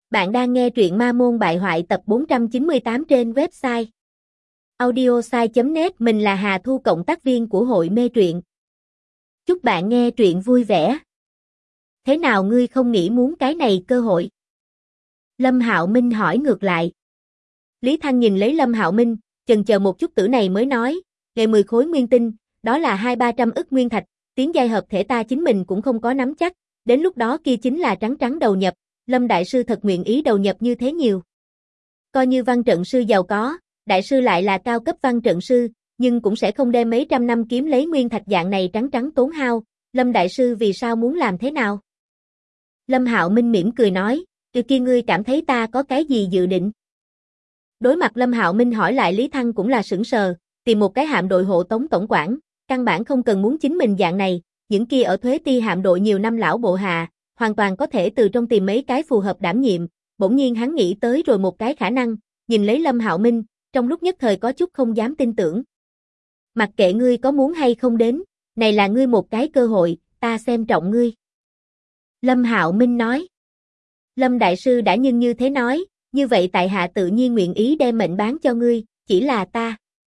Bạn đang nghe truyện Ma Môn Bại Hoại tập 498 trên website audiosai.net. Mình là Hà Thu, cộng tác viên của hội mê truyện. Chúc bạn nghe truyện vui vẻ. Thế nào ngươi không nghĩ muốn cái này cơ hội? Lâm Hạo Minh hỏi ngược lại. Lý Thăng nhìn lấy Lâm Hạo Minh, chần chờ một chút tử này mới nói, ngày 10 khối nguyên tinh, đó là 200-300 ức nguyên thạch, tiến giai hợp thể ta chính mình cũng không có nắm chắc, đến lúc đó kia chính là trắng trắng đầu nhập. Lâm đại sư thật nguyện ý đầu nhập như thế nhiều. Coi như văn trận sư giàu có, đại sư lại là cao cấp văn trận sư, nhưng cũng sẽ không đem mấy trăm năm kiếm lấy nguyên thạch dạng này trắng trắng tốn hao. Lâm đại sư vì sao muốn làm thế nào? Lâm Hạo Minh mỉm cười nói, từ kia ngươi cảm thấy ta có cái gì dự định? Đối mặt Lâm Hạo Minh hỏi lại, Lý Thăng cũng là sững sờ, tìm một cái hạm đội hộ tống tổng quản, căn bản không cần muốn chính mình dạng này, những kia ở Thuế Ti hạm đội nhiều năm lão bộ hạ, hoàn toàn có thể từ trong tìm mấy cái phù hợp đảm nhiệm. Bỗng nhiên hắn nghĩ tới rồi một cái khả năng, nhìn lấy Lâm Hạo Minh, trong lúc nhất thời có chút không dám tin tưởng. Mặc kệ ngươi có muốn hay không đến, này là ngươi một cái cơ hội, ta xem trọng ngươi. Lâm Hạo Minh nói. Lâm đại sư đã như thế nói, như vậy tại hạ tự nhiên nguyện ý đem mệnh bán cho ngươi, chỉ là ta.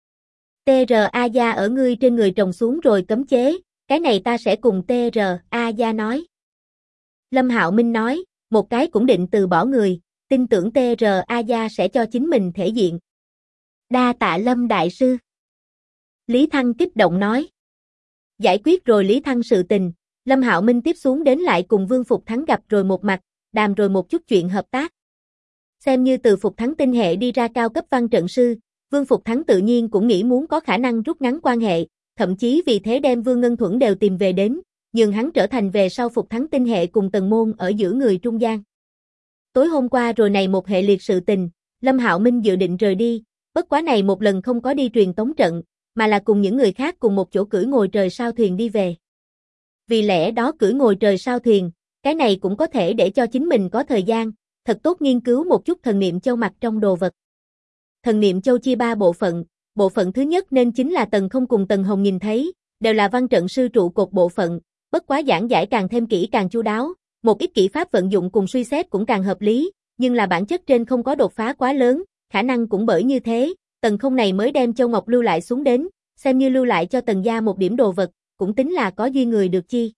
TRA gia ở ngươi trên người trồng xuống rồi cấm chế, cái này ta sẽ cùng TRA gia nói. Lâm Hạo Minh nói, một cái cũng định từ bỏ người, tin tưởng TRA gia sẽ cho chính mình thể diện. Đa tạ Lâm đại sư. Lý Thăng kích động nói. Giải quyết rồi Lý Thăng sự tình, Lâm Hạo Minh tiếp xuống đến lại cùng Vương Phục Thắng gặp rồi một mặt, đàm rồi một chút chuyện hợp tác. Xem như từ Phục Thắng tinh hệ đi ra cao cấp văn trận sư, Vương Phục Thắng tự nhiên cũng nghĩ muốn có khả năng rút ngắn quan hệ, thậm chí vì thế đem Vương Ngân Thuẫn đều tìm về đến, nhưng hắn trở thành về sau Phục Thắng tinh hệ cùng Tần Môn ở giữa người trung gian. Tối hôm qua rồi này một hệ liệt sự tình, Lâm Hạo Minh dự định rời đi, bất quá này một lần không có đi truyền tống trận, mà là cùng những người khác cùng một chỗ cưỡi ngồi trời sao thuyền đi về. Vì lẽ đó cưỡi ngồi trời sao thuyền, cái này cũng có thể để cho chính mình có thời gian, thật tốt nghiên cứu một chút thần niệm châu mặt trong đồ vật. Thần niệm châu chia 3 bộ phận thứ nhất nên chính là Tần Không cùng Tần Hồng nhìn thấy, đều là văn trận sư trụ cột bộ phận, bất quá giảng giải càng thêm kỹ càng chu đáo, một ít kỹ pháp vận dụng cùng suy xét cũng càng hợp lý, nhưng là bản chất trên không có đột phá quá lớn, khả năng cũng bởi như thế, Tần Không này mới đem châu ngọc lưu lại xuống đến, xem như lưu lại cho Tần gia một điểm đồ vật, cũng tính là có duyên người được chi.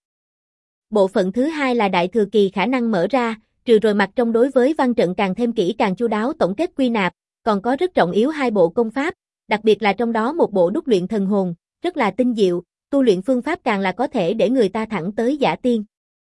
Bộ phận thứ hai là đại thừa kỳ khả năng mở ra, trừ rồi mặt trong đối với văn trận càng thêm kỹ càng chu đáo tổng kết quy nạp, còn có rất trọng yếu 2 bộ công pháp, đặc biệt là trong đó một bộ đúc luyện thần hồn, rất là tinh diệu, tu luyện phương pháp càng là có thể để người ta thẳng tới giả tiên.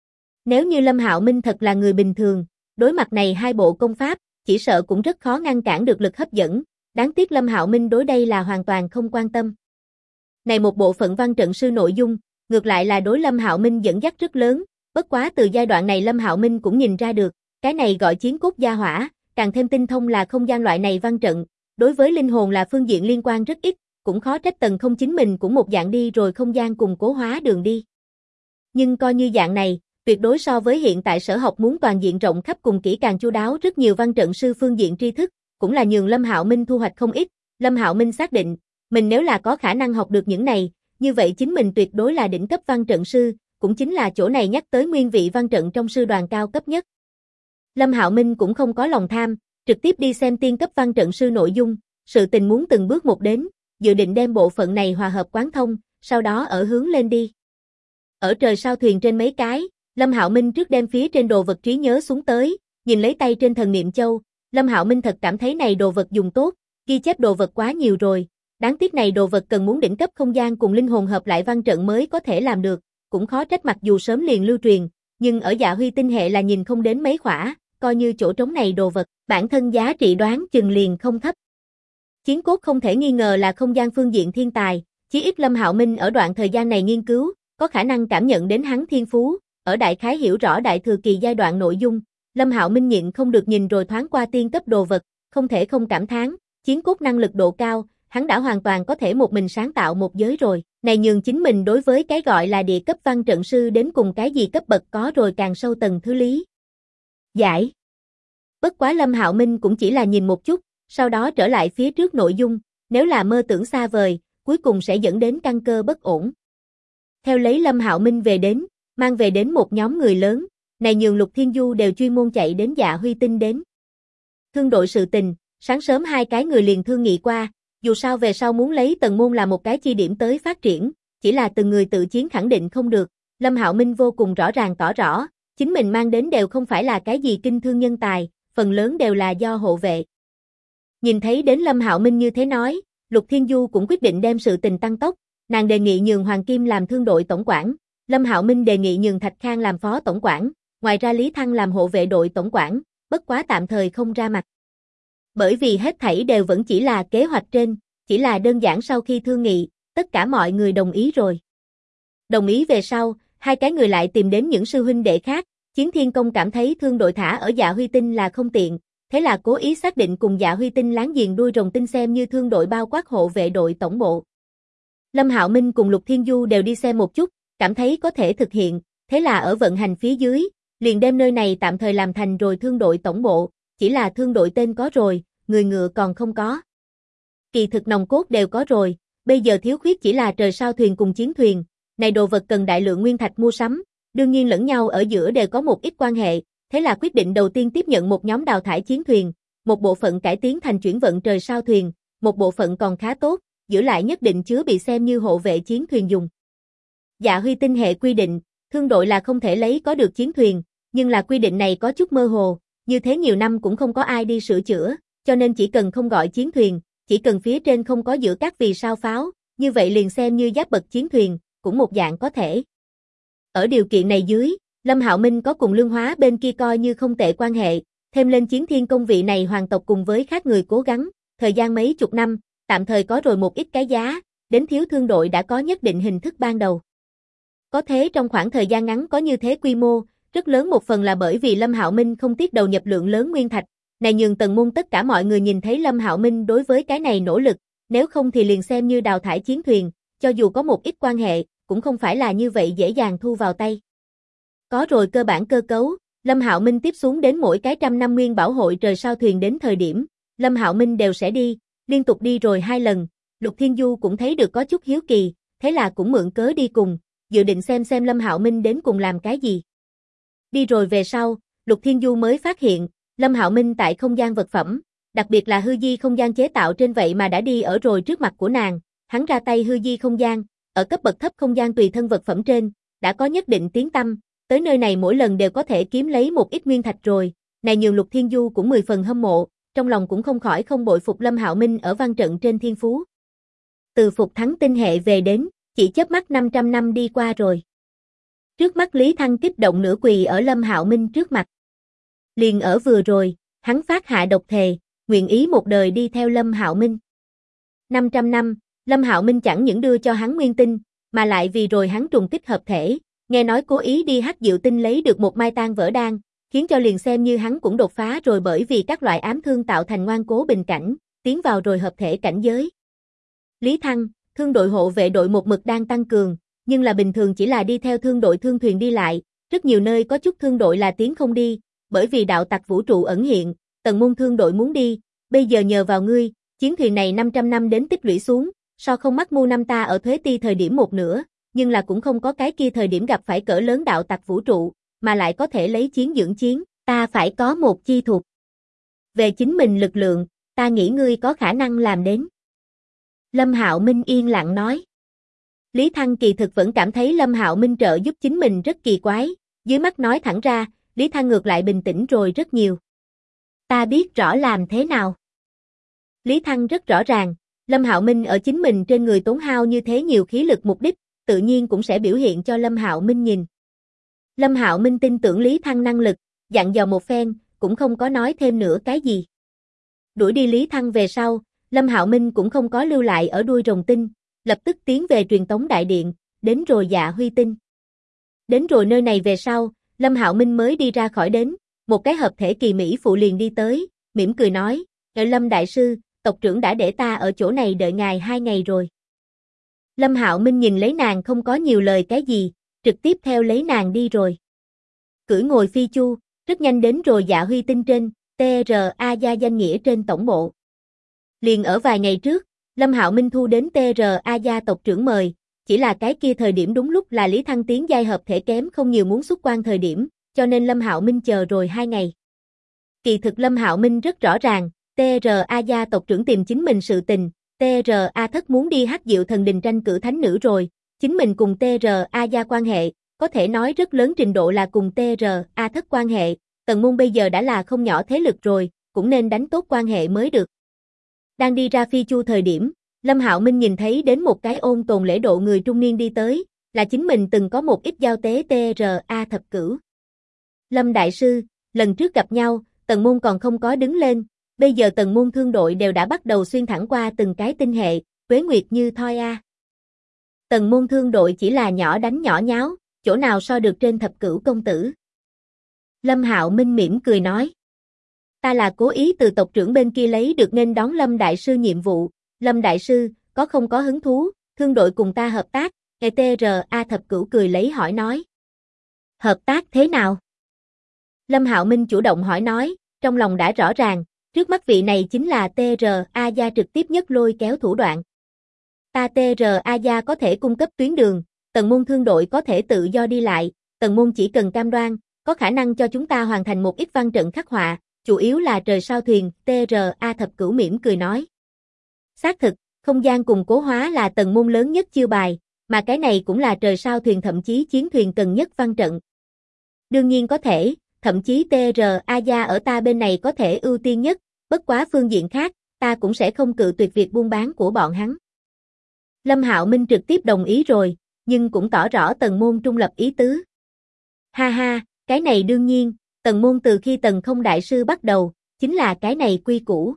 Nếu như Lâm Hạo Minh thật là người bình thường, đối mặt này 2 bộ công pháp, chỉ sợ cũng rất khó ngăn cản được lực hấp dẫn, đáng tiếc Lâm Hạo Minh đối đây là hoàn toàn không quan tâm. Này một bộ phận văn trận sư nội dung, ngược lại là đối Lâm Hạo Minh dẫn dắt rất lớn, bất quá từ giai đoạn này Lâm Hạo Minh cũng nhìn ra được, cái này gọi chiến cốt gia hỏa, càng thêm tinh thông là không gian loại này văn trận, đối với linh hồn là phương diện liên quan rất ít, cũng khó trách Tần Không chính mình cũng một dạng đi rồi không gian cùng cố hóa đường đi. Nhưng coi như dạng này, tuyệt đối so với hiện tại sở học muốn toàn diện rộng khắp cùng kỹ càng chu đáo rất nhiều văn trận sư phương diện tri thức, cũng là nhường Lâm Hạo Minh thu hoạch không ít. Lâm Hạo Minh xác định, mình nếu là có khả năng học được những này, như vậy chính mình tuyệt đối là đỉnh cấp văn trận sư, cũng chính là chỗ này nhắc tới nguyên vị văn trận trong sư đoàn cao cấp nhất. Lâm Hạo Minh cũng không có lòng tham, trực tiếp đi xem tiên cấp văn trận sư nội dung, sự tình muốn từng bước một đến, dự định đem bộ phận này hòa hợp quán thông, sau đó ở hướng lên đi. Ở trời sao thuyền trên mấy cái, Lâm Hạo Minh trước đem phía trên đồ vật trí nhớ xuống tới, nhìn lấy tay trên thần niệm châu, Lâm Hạo Minh thật cảm thấy này đồ vật dùng tốt, ghi chép đồ vật quá nhiều rồi, đáng tiếc này đồ vật cần muốn đỉnh cấp không gian cùng linh hồn hợp lại văn trận mới có thể làm được, cũng khó trách mặc dù sớm liền lưu truyền, nhưng ở Dạ Huy tinh hệ là nhìn không đến mấy khỏa, coi như chỗ trống này đồ vật, bản thân giá trị đoán chừng liền không thấp. Chiến cốt không thể nghi ngờ là không gian phương diện thiên tài, chí ít Lâm Hạo Minh ở đoạn thời gian này nghiên cứu, có khả năng cảm nhận đến hắn thiên phú, ở đại khái hiểu rõ đại thừa kỳ giai đoạn nội dung, Lâm Hạo Minh nhịn không được nhìn rồi thoáng qua tiên cấp đồ vật, không thể không cảm thán, chiến cốt năng lực độ cao, hắn đã hoàn toàn có thể một mình sáng tạo một giới rồi, này nhường chính mình đối với cái gọi là địa cấp văn trận sư đến cùng cái gì cấp bậc có rồi càng sâu tầng thứ lý giải. Bất quá Lâm Hạo Minh cũng chỉ là nhìn một chút, sau đó trở lại phía trước nội dung, nếu là mơ tưởng xa vời, cuối cùng sẽ dẫn đến căn cơ bất ổn. Theo lấy Lâm Hạo Minh về đến, mang về đến một nhóm người lớn, Này nhường Lục Thiên Du đều chuyên môn chạy đến Dạ Huy Tinh đến. Thương đội sự tình, sáng sớm hai cái người liền thương nghị qua, dù sao về sau muốn lấy Tần môn là một cái chi điểm tới phát triển, chỉ là từng người tự chiến khẳng định không được. Lâm Hạo Minh vô cùng rõ ràng tỏ rõ, chính mình mang đến đều không phải là cái gì kinh thương nhân tài, phần lớn đều là do hộ vệ. Nhìn thấy đến Lâm Hạo Minh như thế nói, Lục Thiên Du cũng quyết định đem sự tình tăng tốc, nàng đề nghị nhường Hoàng Kim làm thương đội tổng quản, Lâm Hạo Minh đề nghị nhường Thạch Khang làm phó tổng quản, ngoài ra Lý Thăng làm hộ vệ đội tổng quản, bất quá tạm thời không ra mặt. Bởi vì hết thảy đều vẫn chỉ là kế hoạch trên, chỉ là đơn giản sau khi thương nghị, tất cả mọi người đồng ý rồi. Đồng ý về sau, hai cái người lại tìm đến những sư huynh đệ khác, Chiến Thiên Công cảm thấy thương đội thả ở Dạ Huy Tinh là không tiện, thế là cố ý xác định cùng Dạ Huy Tinh láng giềng đuôi rồng tinh xem như thương đội bao quát hộ vệ đội tổng bộ. Lâm Hạo Minh cùng Lục Thiên Du đều đi xem một chút, cảm thấy có thể thực hiện, thế là ở vận hành phía dưới, liền đem nơi này tạm thời làm thành rồi thương đội tổng bộ, chỉ là thương đội tên có rồi, người ngựa còn không có. Kỳ thực nòng cốt đều có rồi, bây giờ thiếu khuyết chỉ là trời sao thuyền cùng chiến thuyền, này đồ vật cần đại lượng nguyên thạch mua sắm, đương nhiên lẫn nhau ở giữa đều có một ít quan hệ, thế là quyết định đầu tiên tiếp nhận một nhóm đào thải chiến thuyền, một bộ phận cải tiến thành chuyển vận trời sao thuyền, một bộ phận còn khá tốt, giữ lại nhất định chứa bị xem như hộ vệ chiến thuyền dùng. Dạ Huy Tinh hệ quy định, thương đội là không thể lấy có được chiến thuyền, nhưng là quy định này có chút mơ hồ, như thế nhiều năm cũng không có ai đi sửa chữa, cho nên chỉ cần không gọi chiến thuyền, chỉ cần phía trên không có giữa các vì sao pháo, như vậy liền xem như giáp bậc chiến thuyền, cũng một dạng có thể. Ở điều kiện này dưới, Lâm Hạo Minh có cùng Lương Hóa bên kia coi như không tệ quan hệ, thêm lên Chiến Thiên Công vị này hoàng tộc cùng với khác người cố gắng, thời gian mấy chục năm, tạm thời có rồi một ít cái giá, đến thiếu thương đội đã có nhất định hình thức ban đầu. Có thế trong khoảng thời gian ngắn có như thế quy mô, rất lớn một phần là bởi vì Lâm Hạo Minh không tiếc đầu nhập lượng lớn nguyên thạch, này nhường Tần môn tất cả mọi người nhìn thấy Lâm Hạo Minh đối với cái này nỗ lực, nếu không thì liền xem như đào thải chiến thuyền, cho dù có một ít quan hệ, cũng không phải là như vậy dễ dàng thu vào tay. Có rồi cơ bản cơ cấu, Lâm Hạo Minh tiếp xuống đến mỗi cái 100 năm nguyên bảo hội trời sao thuyền đến thời điểm, Lâm Hạo Minh đều sẽ đi, liên tục đi rồi 2 lần, Lục Thiên Du cũng thấy được có chút hiếu kỳ, thế là cũng mượn cớ đi cùng, dự định xem Lâm Hạo Minh đến cùng làm cái gì. Đi rồi về sau, Lục Thiên Du mới phát hiện, Lâm Hạo Minh tại không gian vật phẩm, đặc biệt là hư di không gian chế tạo trên vậy mà đã đi ở rồi trước mặt của nàng, hắn ra tay hư di không gian, ở cấp bậc thấp không gian tùy thân vật phẩm trên, đã có nhất định tiếng tăm, tới nơi này mỗi lần đều có thể kiếm lấy một ít nguyên thạch rồi, này nhường Lục Thiên Du cũng 10 phần hâm mộ, trong lòng cũng không khỏi không bội phục Lâm Hạo Minh ở văn trận trên thiên phú. Từ phục thắng tinh hệ về đến, chỉ chớp mắt 500 năm đi qua rồi. Trước mắt Lý Thăng kích động nửa quỳ ở Lâm Hạo Minh trước mặt. Liền ở vừa rồi, hắn phát hạ độc thề, nguyện ý một đời đi theo Lâm Hạo Minh. 500 năm, Lâm Hạo Minh chẳng những đưa cho hắn nguyên tinh, mà lại vì rồi hắn trùng kích hợp thể, nghe nói cố ý đi Hắc Diệu Tinh lấy được một mai tan vỡ đan, khiến cho liền xem như hắn cũng đột phá rồi bởi vì các loại ám thương tạo thành ngoan cố bình cảnh, tiến vào rồi hợp thể cảnh giới. Lý Thăng, thương đội hộ vệ đội một mực đang tăng cường, nhưng là bình thường chỉ là đi theo thương đội thương thuyền đi lại, rất nhiều nơi có chút thương đội là tiến không đi, bởi vì đạo tặc vũ trụ ẩn hiện, Tần môn thương đội muốn đi, bây giờ nhờ vào ngươi, chiến thuyền này 500 năm đến tích lũy xuống, so không mắc mu năm ta ở Thuế Ti thời điểm một nửa, nhưng là cũng không có cái kia thời điểm gặp phải cỡ lớn đạo tặc vũ trụ, mà lại có thể lấy chiến dưỡng chiến, ta phải có một chi thuật. Về chính mình lực lượng, ta nghĩ ngươi có khả năng làm đến. Lâm Hạo Minh yên lặng nói. Lý Thăng kỳ thực vẫn cảm thấy Lâm Hạo Minh trợ giúp chính mình rất kỳ quái, dưới mắt nói thẳng ra, Lý Thăng ngược lại bình tĩnh rồi rất nhiều. Ta biết rõ làm thế nào. Lý Thăng rất rõ ràng, Lâm Hạo Minh ở chính mình trên người tốn hao như thế nhiều khí lực mục đích, tự nhiên cũng sẽ biểu hiện cho Lâm Hạo Minh nhìn. Lâm Hạo Minh tin tưởng Lý Thăng năng lực, dặn dò một phen, cũng không có nói thêm nữa cái gì. Đuổi đi Lý Thăng về sau, Lâm Hạo Minh cũng không có lưu lại ở đuôi rồng tinh, lập tức tiến về truyền tống đại điện, đến rồi Dạ Huy Tinh. Đến rồi nơi này về sau, Lâm Hạo Minh mới đi ra khỏi đến, một cái hợp thể kỳ mỹ phụ liền đi tới, mỉm cười nói, Lâm đại sư, tộc trưởng đã để ta ở chỗ này đợi ngài 2 ngày rồi. Lâm Hạo Minh nhìn lấy nàng không có nhiều lời cái gì, trực tiếp theo lấy nàng đi rồi. Cưỡi ngồi phi chu, rất nhanh đến rồi Dạ Huy Tinh trên, TRA gia danh nghĩa trên tổng bộ. Liền ở vài ngày trước, Lâm Hạo Minh thu đến TRA gia tộc trưởng mời, chỉ là cái kia thời điểm đúng lúc là Lý Thăng tiến giai hợp thể kém không nhiều muốn xuất quan thời điểm, cho nên Lâm Hạo Minh chờ rồi 2 ngày. Kỳ thực Lâm Hạo Minh rất rõ ràng, TRA gia tộc trưởng tìm chính mình sự tình, TRA thất muốn đi Hắc Diệu Thần Đình tranh cử thánh nữ rồi, chính mình cùng TRA gia quan hệ, có thể nói rất lớn trình độ là cùng TRA thất quan hệ, Tần Môn bây giờ đã là không nhỏ thế lực rồi, cũng nên đánh tốt quan hệ mới được. Đang đi ra Phi Chu thời điểm, Lâm Hạo Minh nhìn thấy đến một cái ôn tồn lễ độ người trung niên đi tới, là chính mình từng có một ít giao tế TRA thập cửu. Lâm Đại Sư, lần trước gặp nhau, Tần Môn còn không có đứng lên, bây giờ Tần Môn thương đội đều đã bắt đầu xuyên thẳng qua từng cái tinh hệ, tuế nguyệt như thoi a. Tần Môn thương đội chỉ là nhỏ đánh nhỏ nháo, chỗ nào so được trên thập cửu công tử. Lâm Hạo Minh mỉm cười nói. Ta là cố ý từ tộc trưởng bên kia lấy được nên đón Lâm Đại Sư nhiệm vụ, Lâm Đại Sư, có không có hứng thú, thương đội cùng ta hợp tác, TRA thập cửu cười lấy hỏi nói. Hợp tác thế nào? Lâm Hạo Minh chủ động hỏi nói, trong lòng đã rõ ràng, trước mắt vị này chính là TRA gia trực tiếp nhất lôi kéo thủ đoạn. Ta TRA gia có thể cung cấp tuyến đường, Tần Môn thương đội có thể tự do đi lại, Tần Môn chỉ cần cam đoan, có khả năng cho chúng ta hoàn thành một ít văn trận khắc họa, chủ yếu là trời sao thuyền, TRA thập cửu mỉm cười nói. Xác thực, không gian cùng cố hóa là Tần Môn lớn nhất chiêu bài, mà cái này cũng là trời sao thuyền thậm chí chiến thuyền cần nhất văn trận. Đương nhiên có thể, thậm chí TRA gia ở ta bên này có thể ưu tiên nhất, bất quá phương diện khác, ta cũng sẽ không cự tuyệt việc buôn bán của bọn hắn. Lâm Hạo Minh trực tiếp đồng ý rồi, nhưng cũng tỏ rõ Tần Môn trung lập ý tứ. Ha ha, cái này đương nhiên, Tần Môn từ khi Tần Không Đại Sư bắt đầu, chính là cái này quy củ.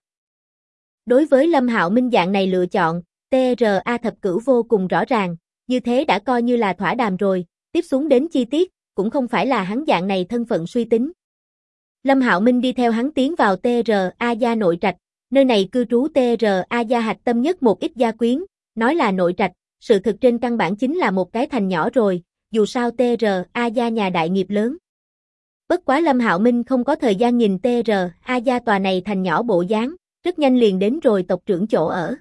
Đối với Lâm Hạo Minh dạng này lựa chọn, TRA thập cửu vô cùng rõ ràng, như thế đã coi như là thỏa đàm rồi, tiếp xuống đến chi tiết, cũng không phải là hắn dạng này thân phận suy tính. Lâm Hạo Minh đi theo hắn tiến vào TRA gia nội trạch, nơi này cư trú TRA gia hạch tâm nhất một ít gia quyến, nói là nội trạch, sự thực trên căn bản chính là một cái thành nhỏ rồi, dù sao TRA gia nhà đại nghiệp lớn. Bất quá Lâm Hạo Minh không có thời gian nhìn TRA gia tòa này thành nhỏ bộ dáng, rất nhanh liền đến rồi tộc trưởng chỗ ở.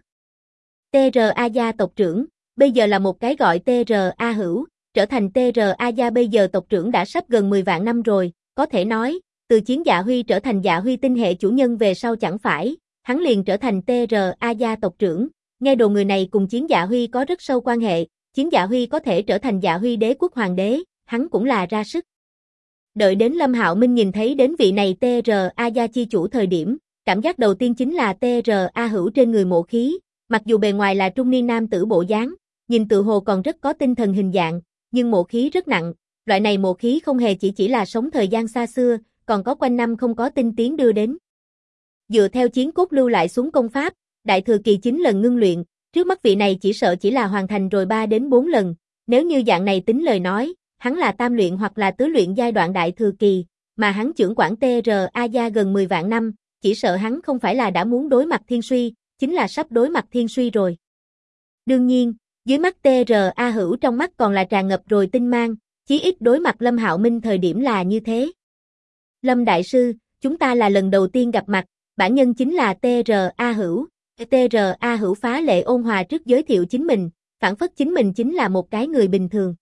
TRA gia tộc trưởng, bây giờ là một cái gọi TRA Hữu, trở thành TRA gia bây giờ tộc trưởng đã sắp gần 10 vạn năm rồi, có thể nói, từ Chiến Dạ Huy trở thành Dạ Huy tinh hệ chủ nhân về sau chẳng phải, hắn liền trở thành TRA gia tộc trưởng, nghe đồn người này cùng Chiến Dạ Huy có rất sâu quan hệ, Chiến Dạ Huy có thể trở thành Dạ Huy đế quốc hoàng đế, hắn cũng là ra sức. Đợi đến Lâm Hạo Minh nhìn thấy đến vị này TRA gia chi chủ thời điểm, cảm giác đầu tiên chính là TRA Hữu trên người mộ khí, mặc dù bề ngoài là trung niên nam tử bộ dáng, nhìn tự hồ còn rất có tinh thần hình dạng, nhưng mộ khí rất nặng, loại này mộ khí không hề chỉ là sống thời gian xa xưa, còn có quanh năm không có tinh tiến đưa đến. Dựa theo chiến cốt lưu lại xuống công pháp, đại thừa kỳ 9 lần ngưng luyện, trước mắt vị này chỉ sợ chỉ là hoàn thành rồi 3 đến 4 lần, nếu như dạng này tính lời nói, hắn là tam luyện hoặc là tứ luyện giai đoạn đại thừa kỳ, mà hắn trưởng quản TRA gia gần 10 vạn năm, chỉ sợ hắn không phải là đã muốn đối mặt thiên suy, chính là sắp đối mặt thiên suy rồi. Đương nhiên, dưới mắt TRA Hữu trong mắt còn là tràn ngập rồi tinh mang, chí ít đối mặt Lâm Hạo Minh thời điểm là như thế. Lâm Đại Sư, chúng ta là lần đầu tiên gặp mặt, bản nhân chính là TRA Hữu. TRA Hữu phá lệ ôn hòa trước giới thiệu chính mình, phản phất chính mình chính là một cái người bình thường.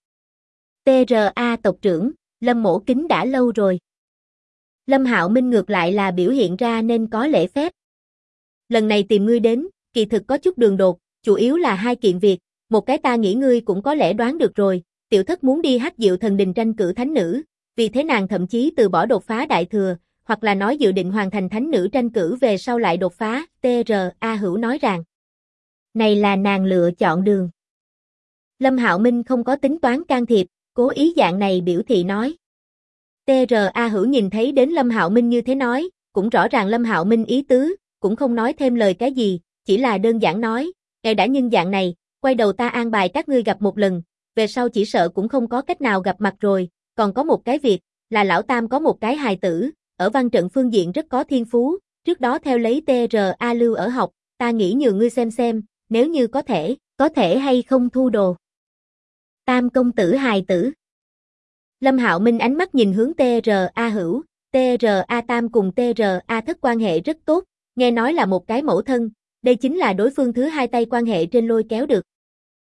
TRA tộc trưởng, Lâm mỗ kính đã lâu rồi. Lâm Hạo Minh ngược lại là biểu hiện ra nên có lễ phép. Lần này tìm ngươi đến, kỳ thực có chút đường đột, chủ yếu là 2 kiện việc, một cái ta nghĩ ngươi cũng có lẽ đoán được rồi, tiểu thất muốn đi Hắc Diệu Thần Đình tranh cử thánh nữ, vì thế nàng thậm chí từ bỏ đột phá đại thừa, hoặc là nói dự định hoàn thành thánh nữ tranh cử về sau lại đột phá, TRA Hữu nói rằng. Này là nàng lựa chọn đường. Lâm Hạo Minh không có tính toán can thiệp, cố ý dạng này biểu thị nói. TRA Hữu nhìn thấy đến Lâm Hạo Minh như thế nói, cũng rõ ràng Lâm Hạo Minh ý tứ, cũng không nói thêm lời cái gì, chỉ là đơn giản nói, ngài đã nhân dạng này, quay đầu ta an bài các ngươi gặp một lần, về sau chỉ sợ cũng không có cách nào gặp mặt rồi, còn có một cái việc, là lão tam có một cái hài tử, ở văn trận phương diện rất có thiên phú, trước đó theo lấy TRA lưu ở học, ta nghĩ nhờ ngươi xem, nếu như có thể hay không thu đồ. Tam công tử hài tử. Lâm Hạo Minh ánh mắt nhìn hướng TRA Hữu, TRA Tam cùng TRA Thất quan hệ rất tốt, nghe nói là một cái mẫu thân, đây chính là đối phương thứ 2 tay quan hệ trên lôi kéo được.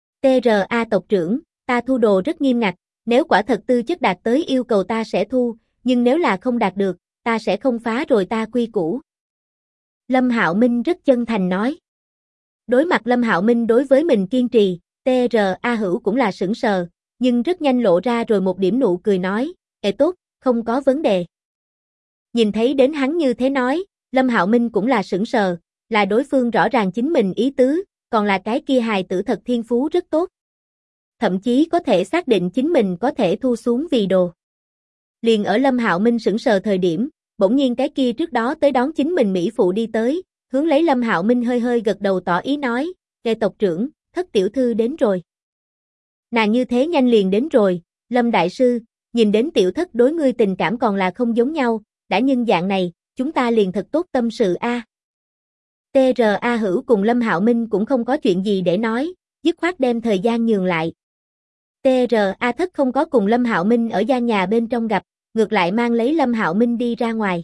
TRA tộc trưởng, ta thu đồ rất nghiêm ngặt, nếu quả thật tư chất đạt tới yêu cầu ta sẽ thu, nhưng nếu là không đạt được, ta sẽ không phá rồi ta quy củ. Lâm Hạo Minh rất chân thành nói. Đối mặt Lâm Hạo Minh đối với mình kiên trì, T.R.A. Hữu cũng là sững sờ, nhưng rất nhanh lộ ra rồi một điểm nụ cười nói, tốt, không có vấn đề. Nhìn thấy đến hắn như thế nói, Lâm Hạo Minh cũng là sững sờ, là đối phương rõ ràng chính mình ý tứ, còn là cái kia hài tử thật thiên phú rất tốt. Thậm chí có thể xác định chính mình có thể thu xuống vì đồ. Liền ở Lâm Hạo Minh sững sờ thời điểm, bỗng nhiên cái kia trước đó tới đón chính mình mỹ phụ đi tới, hướng lấy Lâm Hạo Minh hơi hơi gật đầu tỏ ý nói, "Nghe tộc trưởng, Thất tiểu thư đến rồi." Nàng như thế nhanh liền đến rồi, Lâm đại sư, nhìn đến tiểu thất đối ngươi tình cảm còn là không giống nhau, đã nhân dạng này, chúng ta liền thật tốt tâm sự a. T.R.A. Hữu cùng Lâm Hạo Minh cũng không có chuyện gì để nói, dứt khoát đem thời gian nhường lại. T.R.A. Thất không có cùng Lâm Hạo Minh ở gian nhà bên trong gặp, ngược lại mang lấy Lâm Hạo Minh đi ra ngoài.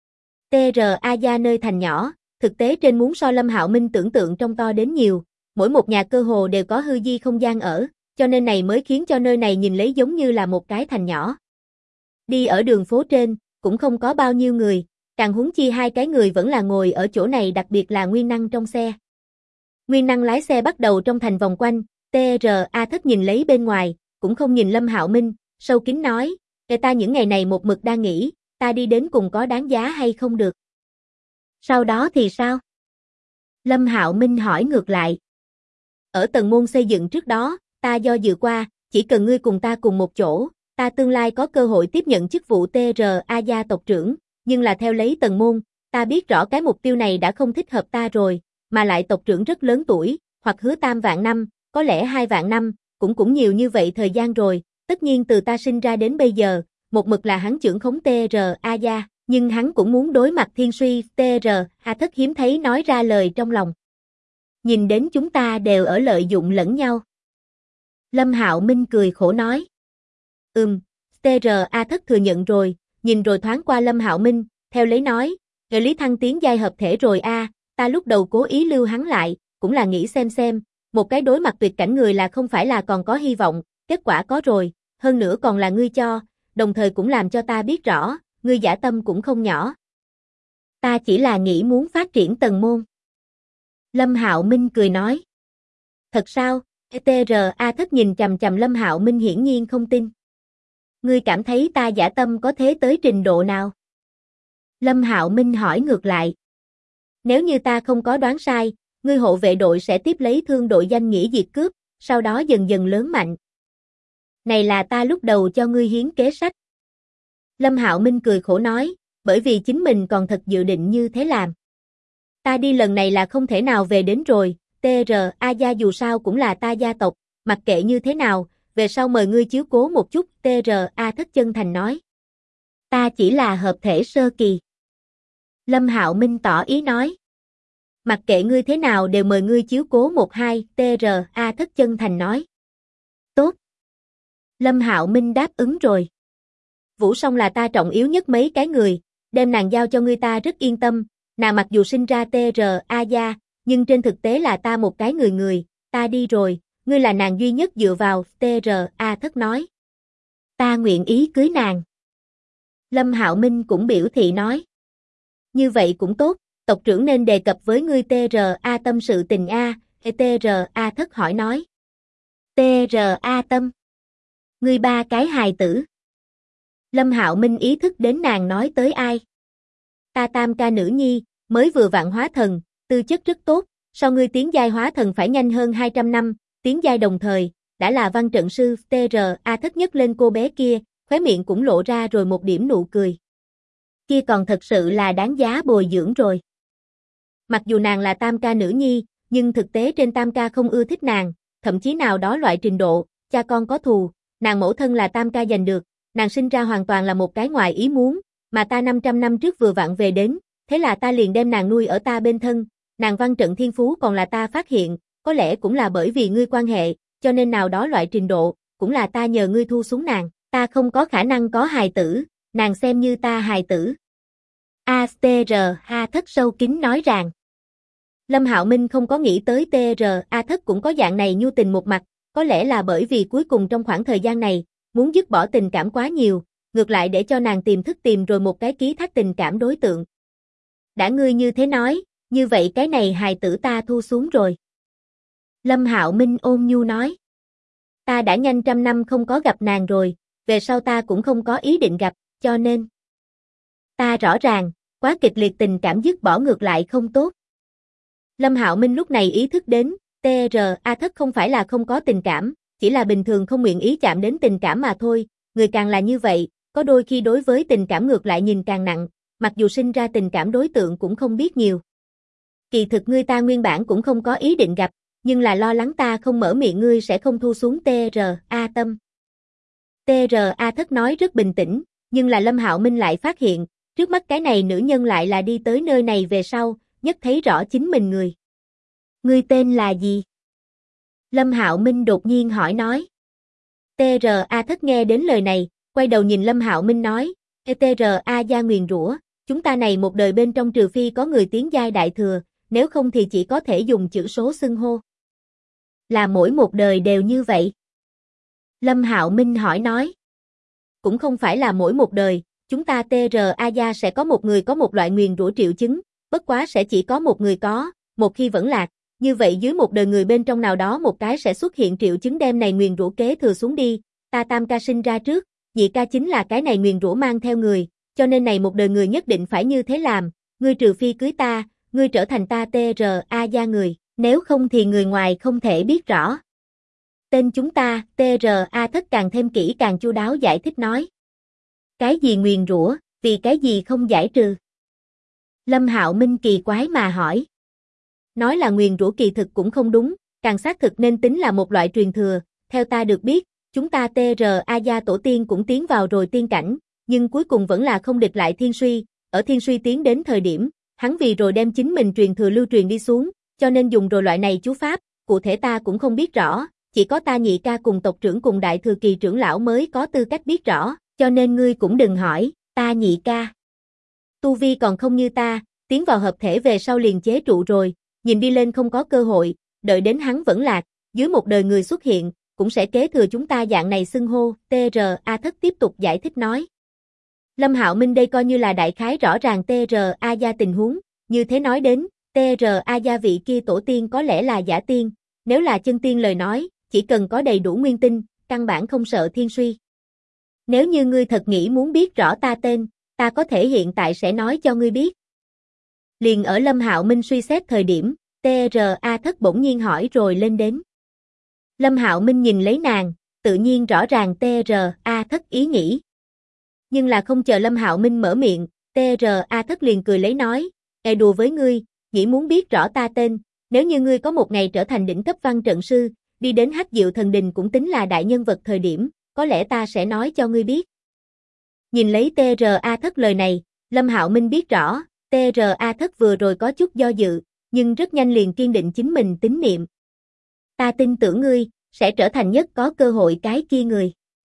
T.R.A. gia nơi thành nhỏ, thực tế trên muốn so Lâm Hạo Minh tưởng tượng trong to đến nhiều, mỗi một nhà cơ hồ đều có hư di không gian ở, cho nên này mới khiến cho nơi này nhìn lấy giống như là một cái thành nhỏ. Đi ở đường phố trên, cũng không có bao nhiêu người, càng huống chi hai cái người vẫn là ngồi ở chỗ này, đặc biệt là Nguyên Năng trong xe. Nguyên Năng lái xe bắt đầu trong thành vòng quanh, T.R.A. Thất nhìn lấy bên ngoài, cũng không nhìn Lâm Hạo Minh, sâu kín nói, ta những ngày này một mực đang nghĩ, ta đi đến cùng có đáng giá hay không được. Sau đó thì sao? Lâm Hạo Minh hỏi ngược lại. Ở tầng môn xây dựng trước đó, ta do dự qua, chỉ cần ngươi cùng ta cùng một chỗ, ta tương lai có cơ hội tiếp nhận chức vụ T.R.A. gia tộc trưởng, nhưng là theo lấy tầng môn, ta biết rõ cái mục tiêu này đã không thích hợp ta rồi, mà lại tộc trưởng rất lớn tuổi, hoặc hứa 3 vạn năm, có lẽ 2 vạn năm, cũng nhiều như vậy thời gian rồi, tất nhiên từ ta sinh ra đến bây giờ, một mực là hắn trưởng khống T.R.A. gia, nhưng hắn cũng muốn đối mặt thiên suy, T.R.A. Thất hiếm thấy nói ra lời trong lòng. Nhìn đến chúng ta đều ở lợi dụng lẫn nhau. Lâm Hạo Minh cười khổ nói. T.R.A. Thất thừa nhận rồi, nhìn rồi thoáng qua Lâm Hạo Minh, theo lấy nói, Lý Thăng tiến giai hợp thể rồi a, ta lúc đầu cố ý lưu hắn lại, cũng là nghĩ xem, một cái đối mặt tuyệt cảnh người là không phải là còn có hy vọng, kết quả có rồi, hơn nữa còn là ngươi cho, đồng thời cũng làm cho ta biết rõ, ngươi dã tâm cũng không nhỏ. Ta chỉ là nghĩ muốn phát triển tầng môn. Lâm Hạo Minh cười nói. Thật sao? T.R.A. Thất nhìn chằm chằm Lâm Hạo Minh hiển nhiên không tin. Ngươi cảm thấy ta dã tâm có thế tới trình độ nào? Lâm Hạo Minh hỏi ngược lại. Nếu như ta không có đoán sai, ngươi hộ vệ đội sẽ tiếp lấy thương đội danh nghĩa diệt cướp, sau đó dần dần lớn mạnh. Này là ta lúc đầu cho ngươi hiến kế sách. Lâm Hạo Minh cười khổ nói, bởi vì chính mình còn thật dự định như thế làm. Ta đi lần này là không thể nào về đến rồi, T.R.A. gia dù sao cũng là ta gia tộc, mặc kệ như thế nào, về sau mời ngươi chiếu cố một chút, T.R.A. Thất chân thành nói. Ta chỉ là hợp thể sơ kỳ. Lâm Hạo Minh tỏ ý nói. Mặc kệ ngươi thế nào đều mời ngươi chiếu cố một hai, T.R.A. Thất chân thành nói. Tốt. Lâm Hạo Minh đáp ứng rồi. Vũ Song là ta trọng yếu nhất mấy cái người, đem nàng giao cho ngươi ta rất yên tâm, nàng mặc dù sinh ra T.R.A. gia, nhưng trên thực tế là ta một cái người, ta đi rồi, ngươi là nàng duy nhất dựa vào, T.R.A. Thất nói. Ta nguyện ý cưới nàng. Lâm Hạo Minh cũng biểu thị nói. Như vậy cũng tốt, tộc trưởng nên đề cập với ngươi T.R.A. tâm sự tình a, T.R.A. Thất hỏi nói. T.R.A. tâm. Ngươi 3 cái hài tử. Lâm Hạo Minh ý thức đến nàng nói tới ai. Ta tam ca nữ nhi, mới vừa vạn hóa thần, tư chất rất tốt, so ngươi tiến giai hóa thần phải nhanh hơn 200 năm, tiến giai đồng thời, đã là văn trận sư, T.R.A. Thất nhất lên cô bé kia, khóe miệng cũng lộ ra rồi một điểm nụ cười. Kia còn thật sự là đáng giá bồi dưỡng rồi. Mặc dù nàng là tam ca nữ nhi, nhưng thực tế trên tam ca không ưa thích nàng, thậm chí nào đó loại trình độ, cha con có thù, nàng mẫu thân là tam ca giành được, nàng sinh ra hoàn toàn là một cái ngoài ý muốn, mà ta 500 năm trước vừa vặn về đến, thế là ta liền đem nàng nuôi ở ta bên thân, nàng văn trận thiên phú còn là ta phát hiện, có lẽ cũng là bởi vì ngươi quan hệ, cho nên nào đó loại trình độ, cũng là ta nhờ ngươi thu xuống nàng, ta không có khả năng có hài tử, nàng xem như ta hài tử. A.T.R.A. Thất sâu kín nói rằng. Lâm Hạo Minh không có nghĩ tới T.R.A. Thất cũng có dạng này nhu tình một mặt, có lẽ là bởi vì cuối cùng trong khoảng thời gian này, muốn dứt bỏ tình cảm quá nhiều, ngược lại để cho nàng tìm rồi một cái ký thác tình cảm đối tượng. Đã ngươi như thế nói, như vậy cái này hài tử ta thu xuống rồi. Lâm Hạo Minh ôn nhu nói. Ta đã nhanh 100 năm không có gặp nàng rồi, về sau ta cũng không có ý định gặp, cho nên. Ta rõ ràng, quá kịch liệt tình cảm dứt bỏ ngược lại không tốt. Lâm Hạo Minh lúc này ý thức đến, TRA Thất không phải là không có tình cảm, chỉ là bình thường không nguyện ý chạm đến tình cảm mà thôi, người càng là như vậy, có đôi khi đối với tình cảm ngược lại nhìn càng nặng, mặc dù sinh ra tình cảm đối tượng cũng không biết nhiều. Kỳ thực ngươi ta nguyên bản cũng không có ý định gặp, nhưng là lo lắng ta không mở miệng ngươi sẽ không thu xuống TRA tâm. TRA Thất nói rất bình tĩnh, nhưng là Lâm Hạo Minh lại phát hiện, trước mắt cái này nữ nhân lại là đi tới nơi này về sau, nhất thấy rõ chính mình người. Ngươi tên là gì? Lâm Hạo Minh đột nhiên hỏi nói. TRA Thất nghe đến lời này, quay đầu nhìn Lâm Hạo Minh nói, TRA gia nguyền rủa, chúng ta này một đời bên trong trừ phi có người tiến giai đại thừa, nếu không thì chỉ có thể dùng chữ số xưng hô. Là mỗi một đời đều như vậy. Lâm Hạo Minh hỏi nói. Cũng không phải là mỗi một đời, chúng ta TRA gia sẽ có một người có một loại nguyền rủa triệu chứng, bất quá sẽ chỉ có một người có, một khi vẫn lạc, như vậy dưới một đời người bên trong nào đó một cái sẽ xuất hiện triệu chứng đem này nguyền rủa kế thừa xuống đi, ta tam ca sinh ra trước, nhị ca chính là cái này nguyền rủa mang theo người, cho nên này một đời người nhất định phải như thế làm, ngươi trừ phi cưới ta, ngươi trở thành ta TRA gia người, nếu không thì người ngoài không thể biết rõ. Tên chúng ta, TRA Thất càng thêm kỹ càng chu đáo giải thích nói. Cái gì nguyền rủa, vì cái gì không giải trừ? Lâm Hạo Minh kỳ quái mà hỏi. Nói là nguyền rủa kỳ thực cũng không đúng, càng xác thực nên tính là một loại truyền thừa, theo ta được biết, chúng ta TRA gia tổ tiên cũng tiến vào rồi tiên cảnh, nhưng cuối cùng vẫn là không địch lại thiên suy, ở thiên suy tiến đến thời điểm, hắn vì rồi đem chính mình truyền thừa lưu truyền đi xuống, cho nên dùng rồi loại này chú pháp, cụ thể ta cũng không biết rõ, chỉ có ta nhị ca cùng tộc trưởng cùng đại thừa kỳ trưởng lão mới có tư cách biết rõ, cho nên ngươi cũng đừng hỏi, ta nhị ca. Tu vi còn không như ta, tiến vào hợp thể về sau liền chế trụ rồi, nhìn đi lên không có cơ hội, đợi đến hắn vẫn lạc, dưới một đời người xuất hiện, cũng sẽ kế thừa chúng ta dạng này xưng hô, TRA Thất tiếp tục giải thích nói. Lâm Hạo Minh đây coi như là đại khái rõ ràng TRA gia tình huống, như thế nói đến, TRA gia vị kia tổ tiên có lẽ là giả tiên, nếu là chân tiên lời nói, chỉ cần có đầy đủ nguyên tinh, căn bản không sợ thiên suy. Nếu như ngươi thật nghĩ muốn biết rõ ta tên, ta có thể hiện tại sẽ nói cho ngươi biết. Liền ở Lâm Hạo Minh suy xét thời điểm, TRA Thất bỗng nhiên hỏi rồi lên đến. Lâm Hạo Minh nhìn lấy nàng, tự nhiên rõ ràng TRA Thất ý nghĩ. Nhưng là không chờ Lâm Hạo Minh mở miệng, TRA Thất liền cười lấy nói, đùa với ngươi, nghĩ muốn biết rõ ta tên, nếu như ngươi có một ngày trở thành đỉnh cấp văn trận sư, đi đến Hắc Diệu Thần Đình cũng tính là đại nhân vật thời điểm, có lẽ ta sẽ nói cho ngươi biết. Nhìn lấy TRA Thất lời này, Lâm Hạo Minh biết rõ, TRA Thất vừa rồi có chút do dự, nhưng rất nhanh liền kiên định chính mình tín niệm. Ta tin tưởng ngươi, sẽ trở thành nhất có cơ hội cái kia người.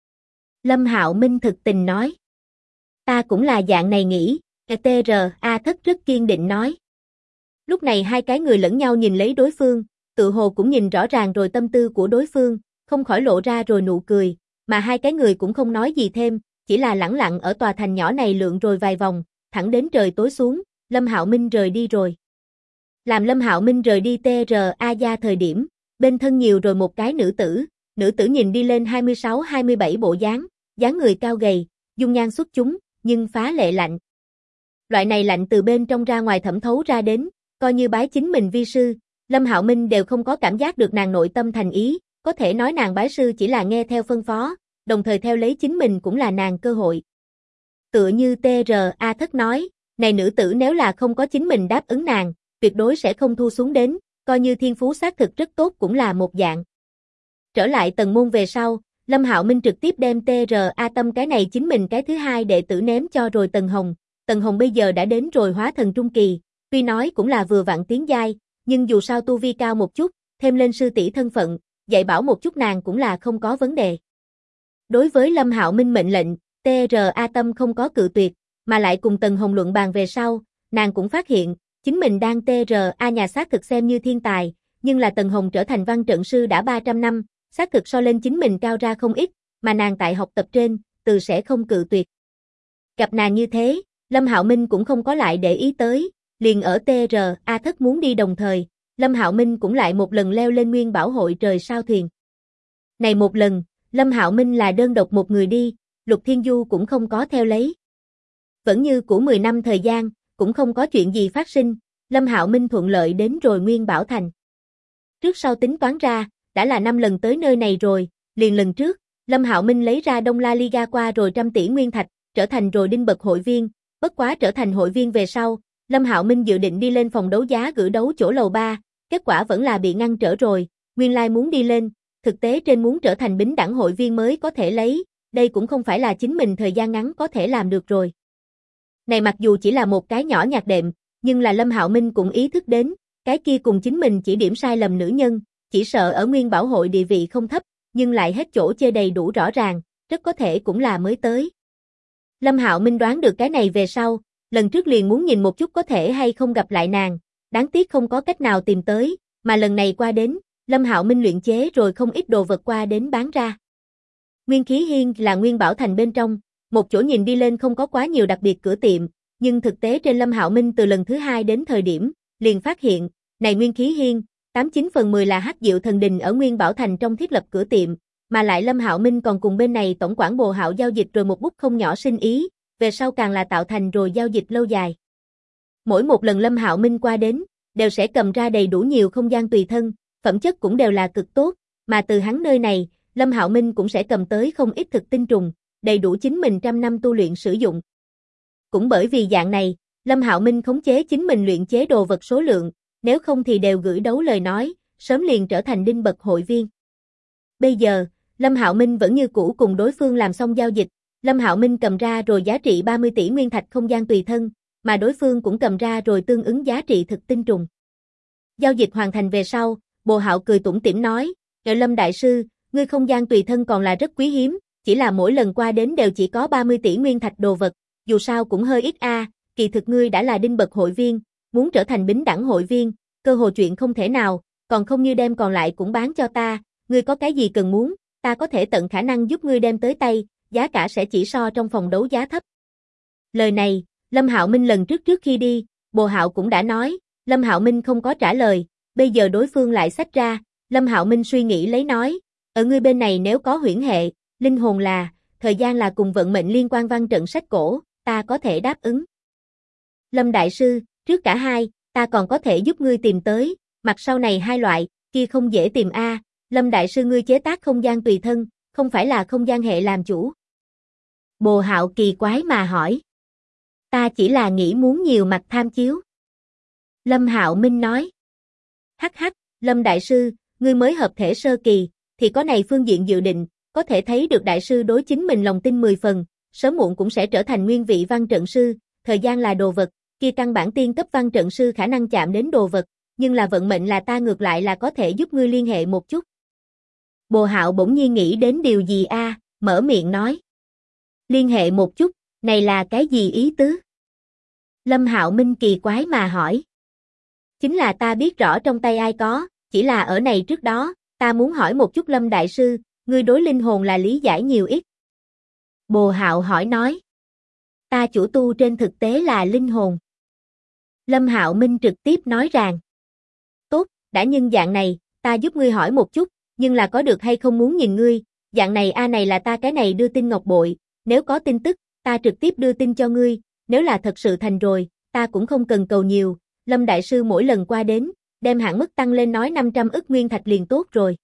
Lâm Hạo Minh thực tình nói. Ta cũng là dạng này nghĩ, TRA Thất rất kiên định nói. Lúc này hai cái người lẫn nhau nhìn lấy đối phương, tự hồ cũng nhìn rõ ràng rồi tâm tư của đối phương, không khỏi lộ ra rồi nụ cười, mà hai cái người cũng không nói gì thêm, chỉ là lẳng lặng ở tòa thành nhỏ này lượn rồi vài vòng, thẳng đến trời tối xuống, Lâm Hạo Minh rời đi rồi. Làm Lâm Hạo Minh rời đi TRA gia thời điểm, bên thân nhiều rồi một cái nữ tử nhìn đi lên 26-27 bộ dáng, dáng người cao gầy, dung nhan xuất chúng, nhưng phá lệ lạnh. Loại này lạnh từ bên trong ra ngoài thẩm thấu ra đến, coi như bái chính mình vi sư, Lâm Hạo Minh đều không có cảm giác được nàng nội tâm thành ý, có thể nói nàng bái sư chỉ là nghe theo phân phó, đồng thời theo lấy chính mình cũng là nàng cơ hội. Tựa như TRA Thất nói, này nữ tử nếu là không có chính mình đáp ứng nàng, tuyệt đối sẽ không thu xuống đến, coi như thiên phú xác thực rất tốt cũng là một dạng. Trở lại tần môn về sau, Lâm Hạo Minh trực tiếp đem TRA Tâm cái này chính mình cái thứ hai đệ tử ném cho rồi Tần Hồng. Tần Hồng bây giờ đã đến rồi hóa thần trung kỳ, tuy nói cũng là vừa vặn tiến giai, nhưng dù sao tu vi cao một chút, thêm lên sư tỷ thân phận, dạy bảo một chút nàng cũng là không có vấn đề. Đối với Lâm Hạo Minh mệnh lệnh, TRA Tâm không có cự tuyệt, mà lại cùng Tần Hồng luận bàn về sau, nàng cũng phát hiện, chính mình đang TRA nhà xác thực xem như thiên tài, nhưng là Tần Hồng trở thành văn trận sư đã 300 năm, xác thực so lên chính mình cao ra không ít, mà nàng tại học tập trên, từ sẽ không cự tuyệt. Gặp nàng như thế, Lâm Hạo Minh cũng không có lại để ý tới, liền ở TRA thất muốn đi đồng thời, Lâm Hạo Minh cũng lại một lần leo lên Nguyên Bảo hội trời sao thuyền. Này một lần, Lâm Hạo Minh là đơn độc một người đi, Lục Thiên Du cũng không có theo lấy. Vẫn như của 10 năm thời gian, cũng không có chuyện gì phát sinh, Lâm Hạo Minh thuận lợi đến rồi Nguyên Bảo thành. Trước sau tính toán ra, đã là 5 lần tới nơi này rồi, liền lần trước, Lâm Hạo Minh lấy ra Đông La Liga qua rồi 100 tỷ nguyên thạch, trở thành rồi đinh bậc hội viên, bất quá trở thành hội viên về sau, Lâm Hạo Minh dự định đi lên phòng đấu giá gửi đấu chỗ lầu 3, kết quả vẫn là bị ngăn trở rồi, nguyên lai muốn đi lên, thực tế trên muốn trở thành bính đẳng hội viên mới có thể lấy, đây cũng không phải là chính mình thời gian ngắn có thể làm được rồi. Này mặc dù chỉ là một cái nhỏ nhặt đệm, nhưng là Lâm Hạo Minh cũng ý thức đến, cái kia cùng chính mình chỉ điểm sai lầm nữ nhân, chỉ sợ ở Nguyên Bảo hội địa vị không thấp, nhưng lại hết chỗ chê đầy đủ rõ ràng, rất có thể cũng là mới tới. Lâm Hạo Minh đoán được cái này về sau, lần trước liền muốn nhìn một chút có thể hay không gặp lại nàng, đáng tiếc không có cách nào tìm tới, mà lần này qua đến, Lâm Hạo Minh luyện chế rồi không ít đồ vật qua đến bán ra. Nguyên Khí Hiên là Nguyên Bảo thành bên trong, một chỗ nhìn đi lên không có quá nhiều đặc biệt cửa tiệm, nhưng thực tế trên Lâm Hạo Minh từ lần thứ 2 đến thời điểm, liền phát hiện, này Nguyên Khí Hiên, 89/10 là Hắc Diệu Thần Đình ở Nguyên Bảo thành trong thiết lập cửa tiệm, mà lại Lâm Hạo Minh còn cùng bên này tổng quản Bồ Hạo giao dịch rồi một bút không nhỏ sinh ý, về sau càng là tạo thành rồi giao dịch lâu dài. Mỗi một lần Lâm Hạo Minh qua đến, đều sẽ cầm ra đầy đủ nhiều không gian tùy thân, phẩm chất cũng đều là cực tốt, mà từ hắn nơi này, Lâm Hạo Minh cũng sẽ cầm tới không ít thực tinh trùng, đầy đủ chính mình trăm năm tu luyện sử dụng. Cũng bởi vì dạng này, Lâm Hạo Minh khống chế chính mình luyện chế đồ vật số lượng, nếu không thì đều gửi đấu lời nói, sớm liền trở thành đinh bậc hội viên. Bây giờ, Lâm Hạo Minh vẫn như cũ cùng đối phương làm xong giao dịch, Lâm Hạo Minh cầm ra rồi giá trị 30 tỷ nguyên thạch không gian tùy thân, mà đối phương cũng cầm ra rồi tương ứng giá trị thực tinh trùng. Giao dịch hoàn thành về sau, Bồ Hạo cười tủm tỉm nói, Lâm đại sư, ngươi không gian tùy thân còn là rất quý hiếm, chỉ là mỗi lần qua đến đều chỉ có 30 tỷ nguyên thạch đồ vật, dù sao cũng hơi ít a, kỳ thực ngươi đã là đinh bậc hội viên, muốn trở thành bính đẳng hội viên, cơ hội chuyện không thể nào, còn không như đem còn lại cũng bán cho ta, ngươi có cái gì cần muốn, ta có thể tận khả năng giúp ngươi đem tới tay, giá cả sẽ chỉ so trong phòng đấu giá thấp. Lời này, Lâm Hạo Minh lần trước khi đi, Bồ Hạo cũng đã nói, Lâm Hạo Minh không có trả lời, bây giờ đối phương lại xách ra, Lâm Hạo Minh suy nghĩ lấy nói, ở ngươi bên này nếu có huyễn hệ, linh hồn là, thời gian là cùng vận mệnh liên quan văn trận sách cổ, ta có thể đáp ứng. Lâm đại sư, trước cả hai, ta còn có thể giúp ngươi tìm tới, mặt sau này hai loại, kia không dễ tìm a. Lâm đại sư ngươi chế tác không gian tùy thân, không phải là không gian hệ làm chủ. Bồ Hạo kỳ quái mà hỏi. Ta chỉ là nghĩ muốn nhiều mặt tham chiếu. Lâm Hạo Minh nói. Hắc hắc, Lâm đại sư, ngươi mới hợp thể sơ kỳ, thì có này phương diện dự định, có thể thấy được đại sư đối chính mình lòng tin 10 phần, sớm muộn cũng sẽ trở thành nguyên vị văn trận sư, thời gian là đồ vật, kia căn bản tiên cấp văn trận sư khả năng chạm đến đồ vật, nhưng là vận mệnh là ta ngược lại là có thể giúp ngươi liên hệ một chút. Bồ Hạo bỗng nhiên nghĩ đến điều gì a, mở miệng nói. Liên hệ một chút, này là cái gì ý tứ? Lâm Hạo Minh kỳ quái mà hỏi. Chính là ta biết rõ trong tay ai có, chỉ là ở này trước đó, ta muốn hỏi một chút Lâm đại sư, ngươi đối linh hồn là lý giải nhiều ít. Bồ Hạo hỏi nói. Ta chủ tu trên thực tế là linh hồn. Lâm Hạo Minh trực tiếp nói rằng. Tốt, đã nhưng dạng này, ta giúp ngươi hỏi một chút, nhưng là có được hay không muốn nhìn ngươi, dạng này này là ta cái này đưa tin ngọc bội, nếu có tin tức, ta trực tiếp đưa tin cho ngươi, nếu là thật sự thành rồi, ta cũng không cần cầu nhiều, Lâm đại sư mỗi lần qua đến, đem hạn mức tăng lên nói 500 ức nguyên thạch liền tốt rồi.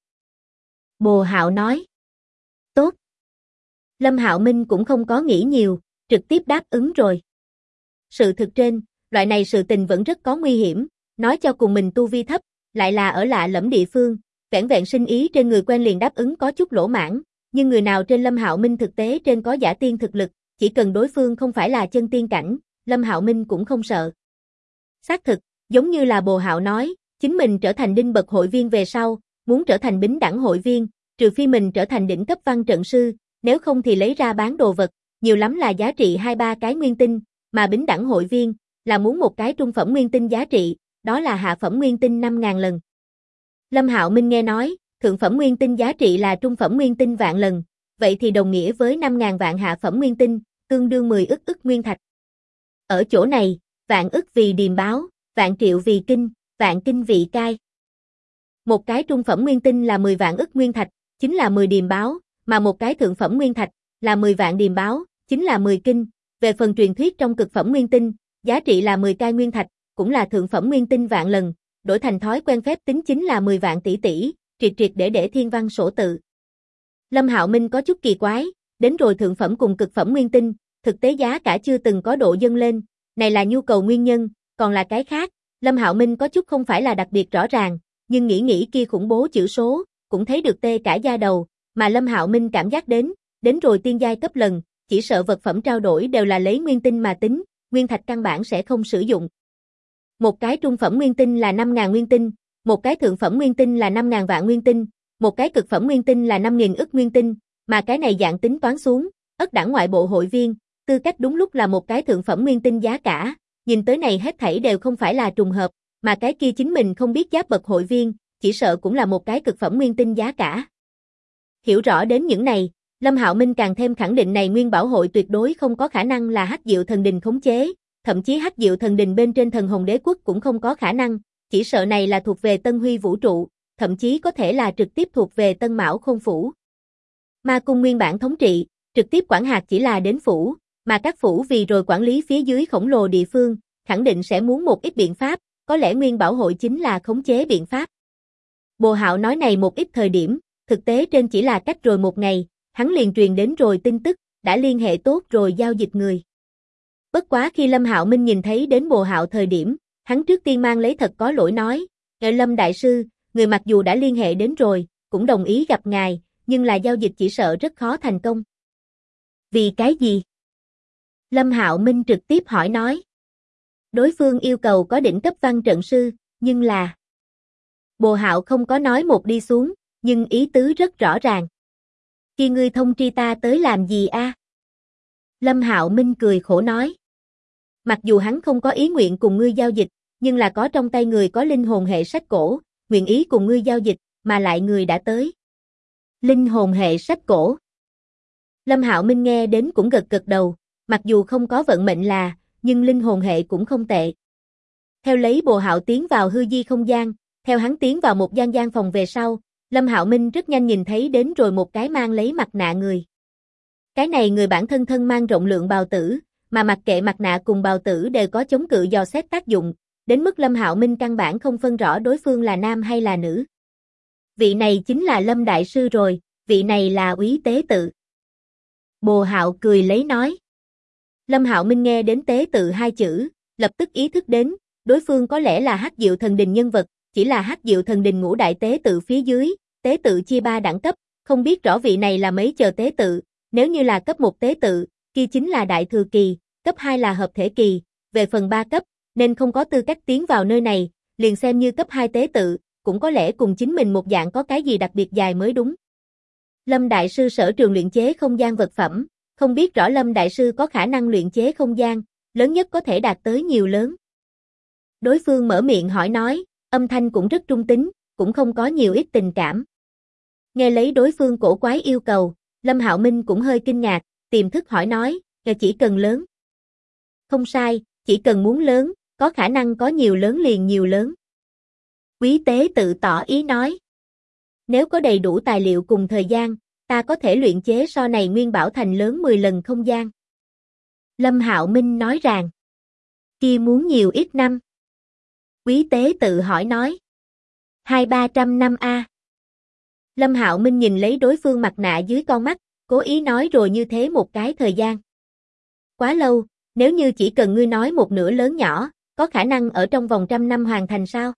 Bồ Hạo nói. Tốt. Lâm Hạo Minh cũng không có nghĩ nhiều, trực tiếp đáp ứng rồi. Sự thực trên, loại này sự tình vẫn rất có nguy hiểm, nói cho cùng mình tu vi thấp, lại là ở lạ lẫm địa phương, vẻn vẹn sinh ý trên người quen liền đáp ứng có chút lỗ mãn, nhưng người nào trên Lâm Hạo Minh thực tế trên có giả tiên thực lực, chỉ cần đối phương không phải là chân tiên cảnh, Lâm Hạo Minh cũng không sợ. Xác thực, giống như là Bồ Hạo nói, chính mình trở thành đinh bậc hội viên về sau, muốn trở thành bính đẳng hội viên, trừ phi mình trở thành đỉnh cấp văn trận sư, nếu không thì lấy ra bán đồ vật, nhiều lắm là giá trị 2-3 cái nguyên tinh, mà bính đẳng hội viên là muốn một cái trung phẩm nguyên tinh giá trị, đó là hạ phẩm nguyên tinh 5.000 lần. Lâm Hạo Minh nghe nói, thượng phẩm nguyên tinh giá trị là trung phẩm nguyên tinh vạn lần, vậy thì đồng nghĩa với 5.000 vạn hạ phẩm nguyên tinh, tương đương 10 ức nguyên thạch. Ở chỗ này, vạn ức vì điềm báo, vạn triệu vì kinh, vạn kinh vì cai. Một cái trung phẩm nguyên tinh là 10 vạn ức nguyên thạch, chính là 10 điềm báo, mà một cái thượng phẩm nguyên thạch là 10 vạn điềm báo, chính là 10 kinh. Về phần truyền thuyết trong cực phẩm nguyên tinh, giá trị là 10 cai nguyên thạch, cũng là thượng phẩm nguyên tinh vạn lần, đổi thành thói quen phép tính chính là 10 vạn tỷ, triệt triệt để thiên văn sổ tự. Lâm Hạo Minh có chút kỳ quái, đến rồi thượng phẩm cùng cực phẩm nguyên tinh, thực tế giá cả chưa từng có độ dâng lên, này là nhu cầu nguyên nhân, còn là cái khác, Lâm Hạo Minh có chút không phải là đặc biệt rõ ràng, nhưng nghĩ kia khủng bố chữ số, cũng thấy được tê cả da đầu, mà Lâm Hạo Minh cảm giác đến rồi tiên giai cấp lần, chỉ sợ vật phẩm trao đổi đều là lấy nguyên tinh mà tính, nguyên thạch căn bản sẽ không sử dụng. Một cái trung phẩm nguyên tinh là 5.000 nguyên tinh, một cái thượng phẩm nguyên tinh là 5.000 vạn nguyên tinh, một cái cực phẩm nguyên tinh là 5.000 ức nguyên tinh, mà cái này dạng tính toán xuống, ất đẳng ngoại bộ hội viên, tư cách đúng lúc là một cái thượng phẩm nguyên tinh giá cả, nhìn tới này hết thảy đều không phải là trùng hợp, mà cái kia chính mình không biết giáp bậc hội viên, chỉ sợ cũng là một cái cực phẩm nguyên tinh giá cả. Hiểu rõ đến những này, Lâm Hạo Minh càng thêm khẳng định này Nguyên Bảo Hội tuyệt đối không có khả năng là Hắc Diệu Thần Đình khống chế, thậm chí Hắc Diệu Thần Đình bên trên Thần Hồn Đế Quốc cũng không có khả năng, chỉ sợ này là thuộc về Tân Huy Vũ Trụ, thậm chí có thể là trực tiếp thuộc về Tân Mão Khôn Phủ. Ma Cung nguyên bản thống trị, trực tiếp quản hạt chỉ là đến phủ, mà các phủ vì rồi quản lý phía dưới khổng lồ địa phương, khẳng định sẽ muốn một ít biện pháp, có lẽ Nguyên Bảo Hội chính là khống chế biện pháp. Bồ Hạo nói này một ít thời điểm, thực tế trên chỉ là cách rồi một ngày, hắn liền truyền đến rồi tin tức, đã liên hệ tốt rồi giao dịch người. Bất quá khi Lâm Hạo Minh nhìn thấy đến Bồ Hạo thời điểm, hắn trước tiên mang lấy thật có lỗi nói, Lâm Đại Sư, người mặc dù đã liên hệ đến rồi, cũng đồng ý gặp ngài, nhưng là giao dịch chỉ sợ rất khó thành công. Vì cái gì? Lâm Hạo Minh trực tiếp hỏi nói. Đối phương yêu cầu có đỉnh cấp văn trận sư, nhưng là... Bồ Hạo không có nói một đi xuống, nhưng ý tứ rất rõ ràng. Khi ngươi thông tri ta tới làm gì a? Lâm Hạo Minh cười khổ nói. Mặc dù hắn không có ý nguyện cùng ngươi giao dịch, nhưng là có trong tay người có linh hồn hệ sách cổ, nguyện ý cùng ngươi giao dịch, mà lại người đã tới. Linh hồn hệ sách cổ. Lâm Hạo Minh nghe đến cũng gật đầu, mặc dù không có vận mệnh là, nhưng linh hồn hệ cũng không tệ. Theo lấy Bồ Hạo tiến vào hư di không gian, theo hắn tiến vào một gian phòng về sau, Lâm Hạo Minh rất nhanh nhìn thấy đến rồi một cái mang lấy mặt nạ người. Cái này người bản thân mang rộng lượng bào tử, mà mặc kệ mặt nạ cùng bào tử đều có chống cự dò xét tác dụng, đến mức Lâm Hạo Minh căn bản không phân rõ đối phương là nam hay là nữ. Vị này chính là Lâm Đại Sư rồi, vị này là Úy Tế Tự. Bồ Hạo cười lấy nói. Lâm Hạo Minh nghe đến Tế Tự hai chữ, lập tức ý thức đến, đối phương có lẽ là Hắc Diệu Thần Đình nhân vật, chỉ là Hắc Diệu Thần Đình ngũ đại tế tự phía dưới, tế tự chia 3 đẳng cấp, không biết rõ vị này là mấy chờ tế tự, nếu như là cấp 1 tế tự, kia chính là đại thừa kỳ, cấp 2 là hợp thể kỳ, về phần 3 cấp, nên không có tư cách tiến vào nơi này, liền xem như cấp 2 tế tự, cũng có lẽ cùng chính mình một dạng có cái gì đặc biệt dài mới đúng. Lâm Đại Sư sở trường luyện chế không gian vật phẩm, không biết rõ Lâm Đại Sư có khả năng luyện chế không gian, lớn nhất có thể đạt tới nhiều lớn. Đối phương mở miệng hỏi nói, âm thanh cũng rất trung tính, cũng không có nhiều ít tình cảm. Nghe lấy đối phương cổ quái yêu cầu, Lâm Hạo Minh cũng hơi kinh ngạc, tiềm thức hỏi nói, chỉ cần lớn. Không sai, chỉ cần muốn lớn, có khả năng có nhiều lớn liền nhiều lớn. Úy Tế Tự tỏ ý nói. Nếu có đầy đủ tài liệu cùng thời gian, ta có thể luyện chế so này Nguyên Bảo Thành lớn 10 lần không gian. Lâm Hạo Minh nói rằng. Kia muốn nhiều ít năm. Úy Tế Tự hỏi nói. 200-300 năm a. Lâm Hạo Minh nhìn lấy đối phương mặt nạ dưới con mắt, cố ý nói rồi như thế một cái thời gian. Quá lâu, nếu như chỉ cần ngươi nói một nửa lớn nhỏ, có khả năng ở trong vòng 100 năm hoàn thành sao?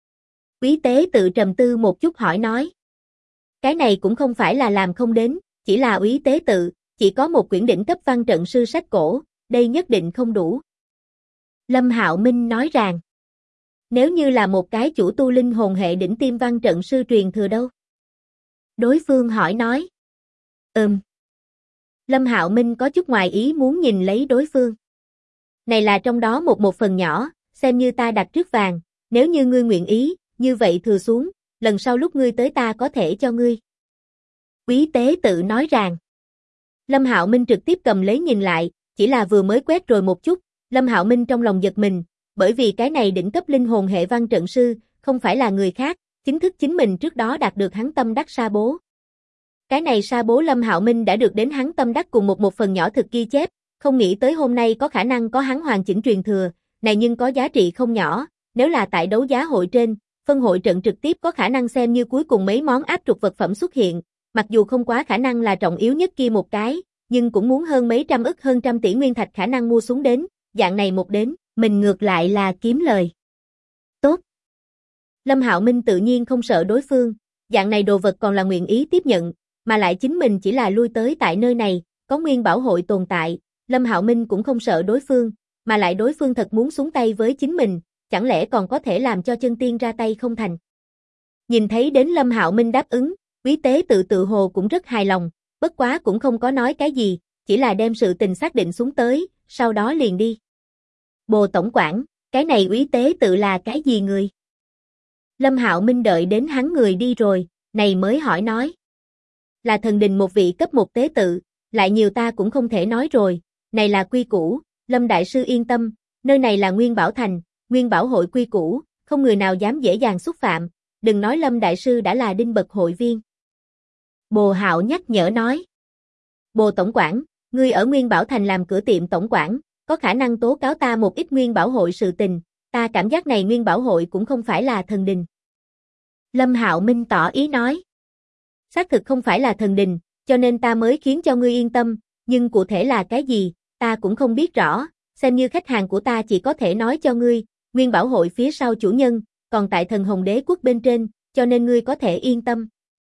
Úy Tế Tự trầm tư một chút hỏi nói. Cái này cũng không phải là làm không đến, chỉ là Úy Tế Tự, chỉ có một quyển đỉnh cấp văn trận sư sách cổ, đây nhất định không đủ. Lâm Hạo Minh nói rằng. Nếu như là một cái chủ tu linh hồn hệ đỉnh tiêm văn trận sư truyền thừa đâu? Đối phương hỏi nói. Lâm Hạo Minh có chút ngoài ý muốn nhìn lấy đối phương. Này là trong đó một phần nhỏ, xem như ta đặt trước vàng, nếu như ngươi nguyện ý, như vậy thừa xuống, lần sau lúc ngươi tới ta có thể cho ngươi. Úy Tế Tự nói rằng. Lâm Hạo Minh trực tiếp cầm lấy nhìn lại, chỉ là vừa mới quét rồi một chút, Lâm Hạo Minh trong lòng giật mình, bởi vì cái này đỉnh cấp linh hồn hệ văn trận sư, không phải là người khác, chính thức chính mình trước đó đạt được hắn tâm đắc sa bố. Cái này sa bố Lâm Hạo Minh đã được đến hắn tâm đắc cùng một phần nhỏ thực ghi chép, không nghĩ tới hôm nay có khả năng có hắn hoàn chỉnh truyền thừa, này nhưng có giá trị không nhỏ, nếu là tại đấu giá hội trên, phân hội trận trực tiếp có khả năng xem như cuối cùng mấy món áp trục vật phẩm xuất hiện, mặc dù không quá khả năng là trọng yếu nhất kia một cái, nhưng cũng muốn hơn mấy trăm ức hơn trăm tỷ nguyên thạch khả năng mua xuống đến, dạng này một đến, mình ngược lại là kiếm lời. Tốt. Lâm Hạo Minh tự nhiên không sợ đối phương, dạng này đồ vật còn là nguyện ý tiếp nhận, mà lại chính mình chỉ là lui tới tại nơi này, có nguyên bảo hội tồn tại, Lâm Hạo Minh cũng không sợ đối phương, mà lại đối phương thật muốn xuống tay với chính mình, chẳng lẽ còn có thể làm cho chân tiên ra tay không thành. Nhìn thấy đến Lâm Hạo Minh đáp ứng, Quý Tế tự hồ cũng rất hài lòng, bất quá cũng không có nói cái gì, chỉ là đem sự tình xác định xuống tới, sau đó liền đi. Bồ tổng quản, cái này Quý Tế tự là cái gì người? Lâm Hạo Minh đợi đến hắn người đi rồi, này mới hỏi nói. Là thần đình một vị cấp một tế tự, lại nhiều ta cũng không thể nói rồi, này là quy củ, Lâm Đại Sư yên tâm, nơi này là Nguyên Bảo Thành, Nguyên Bảo hội quy củ, không người nào dám dễ dàng xúc phạm, đừng nói Lâm Đại Sư đã là đinh bậc hội viên. Bồ Hạo nhắc nhở nói. Bồ tổng quản, ngươi ở Nguyên Bảo Thành làm cửa tiệm tổng quản, có khả năng tố cáo ta một ít Nguyên Bảo hội sự tình, ta cảm giác này Nguyên Bảo hội cũng không phải là thần đình. Lâm Hạo Minh tỏ ý nói. Xác thực không phải là thần đình, cho nên ta mới khiến cho ngươi yên tâm, nhưng cụ thể là cái gì, ta cũng không biết rõ, xem như khách hàng của ta chỉ có thể nói cho ngươi, Nguyên Bảo hội phía sau chủ nhân, còn tại Thần Hồng Đế quốc bên trên, cho nên ngươi có thể yên tâm.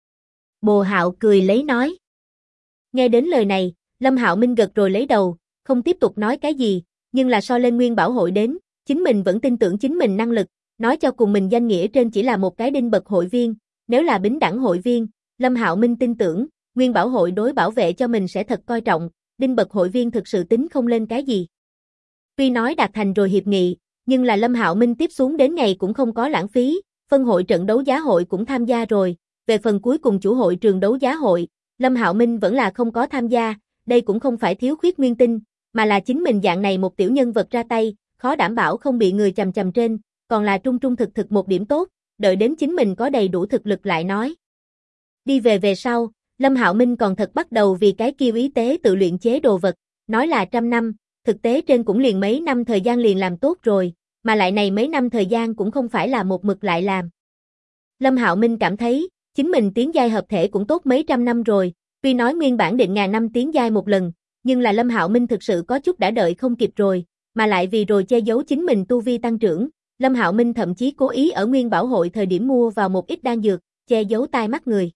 Bồ Hạo cười lấy nói. Nghe đến lời này, Lâm Hạo Minh gật rồi lấy đầu, không tiếp tục nói cái gì, nhưng là so lên Nguyên Bảo hội đến, chính mình vẫn tin tưởng chính mình năng lực, nói cho cùng mình danh nghĩa trên chỉ là một cái đinh bậc hội viên, nếu là bính đẳng hội viên, Lâm Hạo Minh tin tưởng, Nguyên Bảo hội đối bảo vệ cho mình sẽ thật coi trọng, đinh bậc hội viên thực sự tính không lên cái gì. Tuy nói đạt thành rồi hiệp nghị, nhưng là Lâm Hạo Minh tiếp xuống đến ngày cũng không có lãng phí, phân hội trận đấu giá hội cũng tham gia rồi, về phần cuối cùng chủ hội trường đấu giá hội, Lâm Hạo Minh vẫn là không có tham gia, đây cũng không phải thiếu khuyết nguyên tinh, mà là chính mình dạng này một tiểu nhân vật ra tay, khó đảm bảo không bị người chằm chằm trên, còn là trung trung thực thực một điểm tốt, đợi đến chính mình có đầy đủ thực lực lại nói. Đi về sau, Lâm Hạo Minh còn thật bắt đầu vì cái kia Quý Tế tự luyện chế đồ vật, nói là 100 năm, thực tế trên cũng liền mấy năm thời gian liền làm tốt rồi, mà lại này mấy năm thời gian cũng không phải là một mực lại làm. Lâm Hạo Minh cảm thấy, chính mình tiến giai hợp thể cũng tốt mấy trăm năm rồi, tuy nói nguyên bản định ngàn năm tiến giai một lần, nhưng là Lâm Hạo Minh thực sự có chút đã đợi không kịp rồi, mà lại vì rồi che giấu chính mình tu vi tăng trưởng, Lâm Hạo Minh thậm chí cố ý ở Nguyên Bảo hội thời điểm mua vào một ít đan dược, che giấu tai mắt người.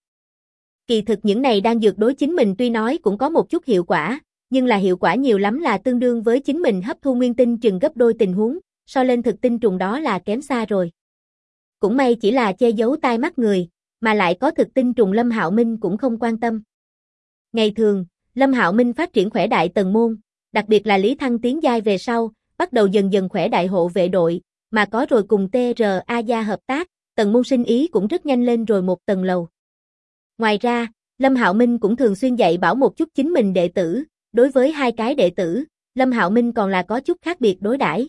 Kỳ thực những này đan dược đối chính mình tuy nói cũng có một chút hiệu quả, nhưng là hiệu quả nhiều lắm là tương đương với chính mình hấp thu nguyên tinh chừng gấp đôi tình huống, so lên thực tinh trùng đó là kém xa rồi. Cũng may chỉ là che giấu tai mắt người, mà lại có thực tinh trùng Lâm Hạo Minh cũng không quan tâm. Ngày thường, Lâm Hạo Minh phát triển khỏe đại tần môn, đặc biệt là Lý Thăng tiến giai về sau, bắt đầu dần dần khỏe đại hộ vệ đội, mà có rồi cùng TRA gia hợp tác, tần môn sinh ý cũng rất nhanh lên rồi một tầng lầu. Ngoài ra, Lâm Hạo Minh cũng thường xuyên dạy bảo một chút chính mình đệ tử, đối với hai cái đệ tử, Lâm Hạo Minh còn là có chút khác biệt đối đãi.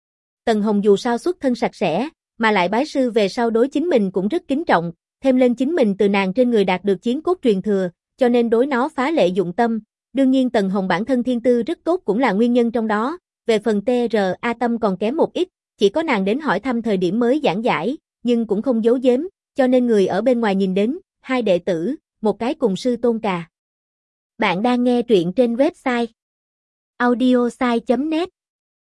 Tần Hồng dù sao xuất thân sạch sẽ, mà lại bái sư về sau đối chính mình cũng rất kính trọng, thêm lên chính mình từ nàng trên người đạt được chiến cốt truyền thừa, cho nên đối nó phá lệ dụng tâm, đương nhiên Tần Hồng bản thân thiên tư rất tốt cũng là nguyên nhân trong đó, về phần TRA tâm còn kém một ít, chỉ có nàng đến hỏi thăm thời điểm mới giảng giải, nhưng cũng không giấu giếm, cho nên người ở bên ngoài nhìn đến, hai đệ tử, một cái cùng sư tôn cà. Bạn đang nghe truyện trên website audiosai.net.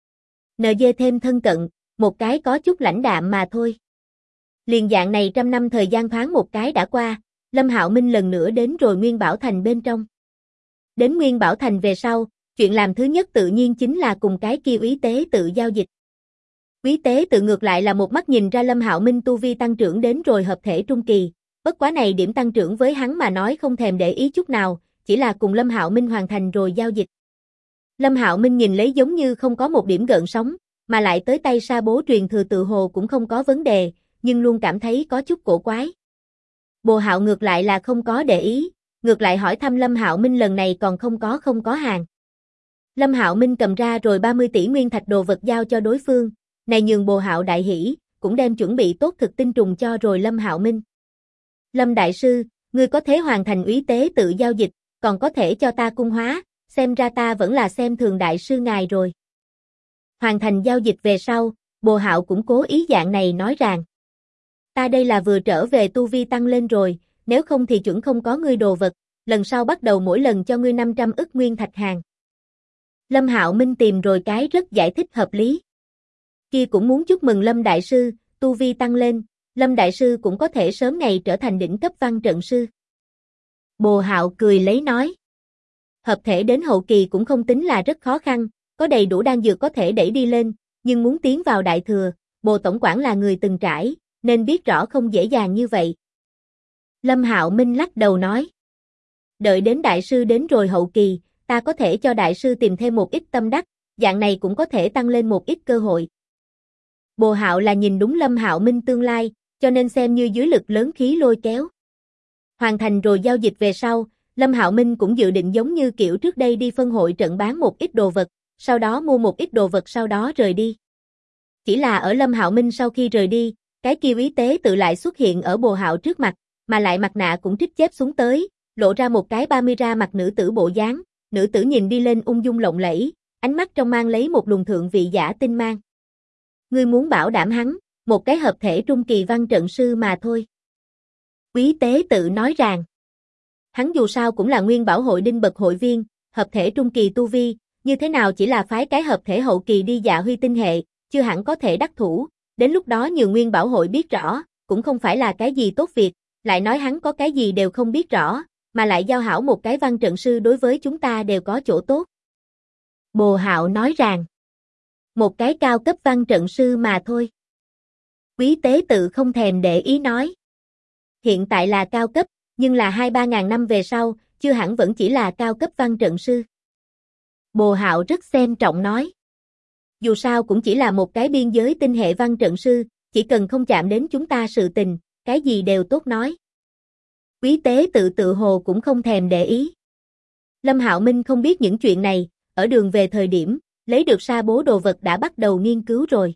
NG thêm thân cận, một cái có chút lãnh đạm mà thôi. Liền dạng này 100 năm thời gian thoáng một cái đã qua, Lâm Hạo Minh lần nữa đến rồi Nguyên Bảo Thành bên trong. Đến Nguyên Bảo Thành về sau, chuyện làm thứ nhất tự nhiên chính là cùng cái kia Quý Tế tự giao dịch. Quý Tế tự ngược lại là một mắt nhìn ra Lâm Hạo Minh tu vi tăng trưởng đến rồi hợp thể trung kỳ, bất quá này điểm tăng trưởng với hắn mà nói không thèm để ý chút nào, chỉ là cùng Lâm Hạo Minh hoàn thành rồi giao dịch. Lâm Hạo Minh nhìn lấy giống như không có một điểm gợn sóng, mà lại tới tay sa bố truyền thừa tự hồ cũng không có vấn đề, nhưng luôn cảm thấy có chút cổ quái. Bồ Hạo ngược lại là không có để ý, ngược lại hỏi thăm Lâm Hạo Minh lần này còn không có hàng. Lâm Hạo Minh cầm ra rồi 30 tỷ nguyên thạch đồ vật giao cho đối phương, này nhường Bồ Hạo đại hỉ, cũng đem chuẩn bị tốt thực tinh trùng cho rồi Lâm Hạo Minh. Lâm đại sư, ngươi có thể hoàn thành úy tế tự giao dịch, còn có thể cho ta cung hóa, xem ra ta vẫn là xem thường đại sư ngài rồi. Hoàn thành giao dịch về sau, Bồ Hạo cũng cố ý dạng này nói rằng, ta đây là vừa trở về tu vi tăng lên rồi, nếu không thì chuẩn không có ngươi đồ vật, lần sau bắt đầu mỗi lần cho ngươi 500 ức nguyên thạch hàng. Lâm Hạo Minh tìm rồi cái rất giải thích hợp lý. Kia cũng muốn chúc mừng Lâm đại sư, tu vi tăng lên, Lâm đại sư cũng có thể sớm ngày trở thành đỉnh cấp văn trận sư. Bồ Hạo cười lấy nói, hợp thể đến hậu kỳ cũng không tính là rất khó khăn, có đầy đủ đan dược có thể đẩy đi lên, nhưng muốn tiến vào đại thừa, Bồ tổng quản là người từng trải, nên biết rõ không dễ dàng như vậy. Lâm Hạo Minh lắc đầu nói, đợi đến đại sư đến rồi hậu kỳ, ta có thể cho đại sư tìm thêm một ít tâm đắc, dạng này cũng có thể tăng lên một ít cơ hội. Bồ Hạo là nhìn đúng Lâm Hạo Minh tương lai, cho nên xem như dưới lực lớn khí lôi kéo. Hoàn thành rồi giao dịch về sau, Lâm Hạo Minh cũng dự định giống như kiểu trước đây đi phân hội trận bán một ít đồ vật, sau đó mua một ít đồ vật sau đó rời đi. Chỉ là ở Lâm Hạo Minh sau khi rời đi, cái kia úy tế tự lại xuất hiện ở Bồ Hạo trước mặt, mà lại mặt nạ cũng trích chép xuống tới, lộ ra một cái 30 ra mặt nữ tử bộ dáng, nữ tử nhìn đi lên ung dung lộng lẫy, ánh mắt trong mang lấy một luồng thượng vị giả tinh mang. Ngươi muốn bảo đảm hắn, một cái hợp thể trung kỳ văn trận sư mà thôi. Úy tế tự nói rằng, hắn dù sao cũng là Nguyên Bảo hội đinh bậc hội viên, hợp thể trung kỳ tu vi, như thế nào chỉ là phái cái hợp thể hậu kỳ đi Dạ Huy tinh hệ, chưa hẳn có thể đắc thủ, đến lúc đó nhiều Nguyên Bảo hội biết rõ, cũng không phải là cái gì tốt việc, lại nói hắn có cái gì đều không biết rõ, mà lại giao hảo một cái văn trận sư đối với chúng ta đều có chỗ tốt. Bồ Hạo nói rằng, một cái cao cấp văn trận sư mà thôi. Úy tế tự không thèm để ý nói, hiện tại là cao cấp, nhưng là 2-3 ngàn năm về sau, chưa hẳn vẫn chỉ là cao cấp văn trận sư. Bồ Hạo rất xem trọng nói, dù sao cũng chỉ là một cái biên giới tinh hệ văn trận sư, chỉ cần không chạm đến chúng ta sự tình, cái gì đều tốt nói. Úy tế tự hồ cũng không thèm để ý. Lâm Hạo Minh không biết những chuyện này, ở đường về thời điểm, lấy được sa bố đồ vật đã bắt đầu nghiên cứu rồi.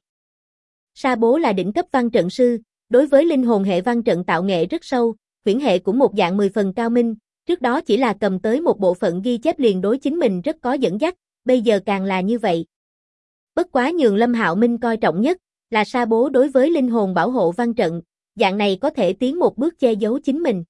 Sa bố là đỉnh cấp văn trận sư, đối với linh hồn hệ văn trận tạo nghệ rất sâu, huyễn hệ cũng một dạng 10 phần cao minh, trước đó chỉ là cầm tới một bộ phận ghi chép liền đối chính mình rất có dẫn dắt, bây giờ càng là như vậy. Bất quá nhường Lâm Hạo Minh coi trọng nhất, là sa bố đối với linh hồn bảo hộ văn trận, dạng này có thể tiến một bước che giấu chính mình.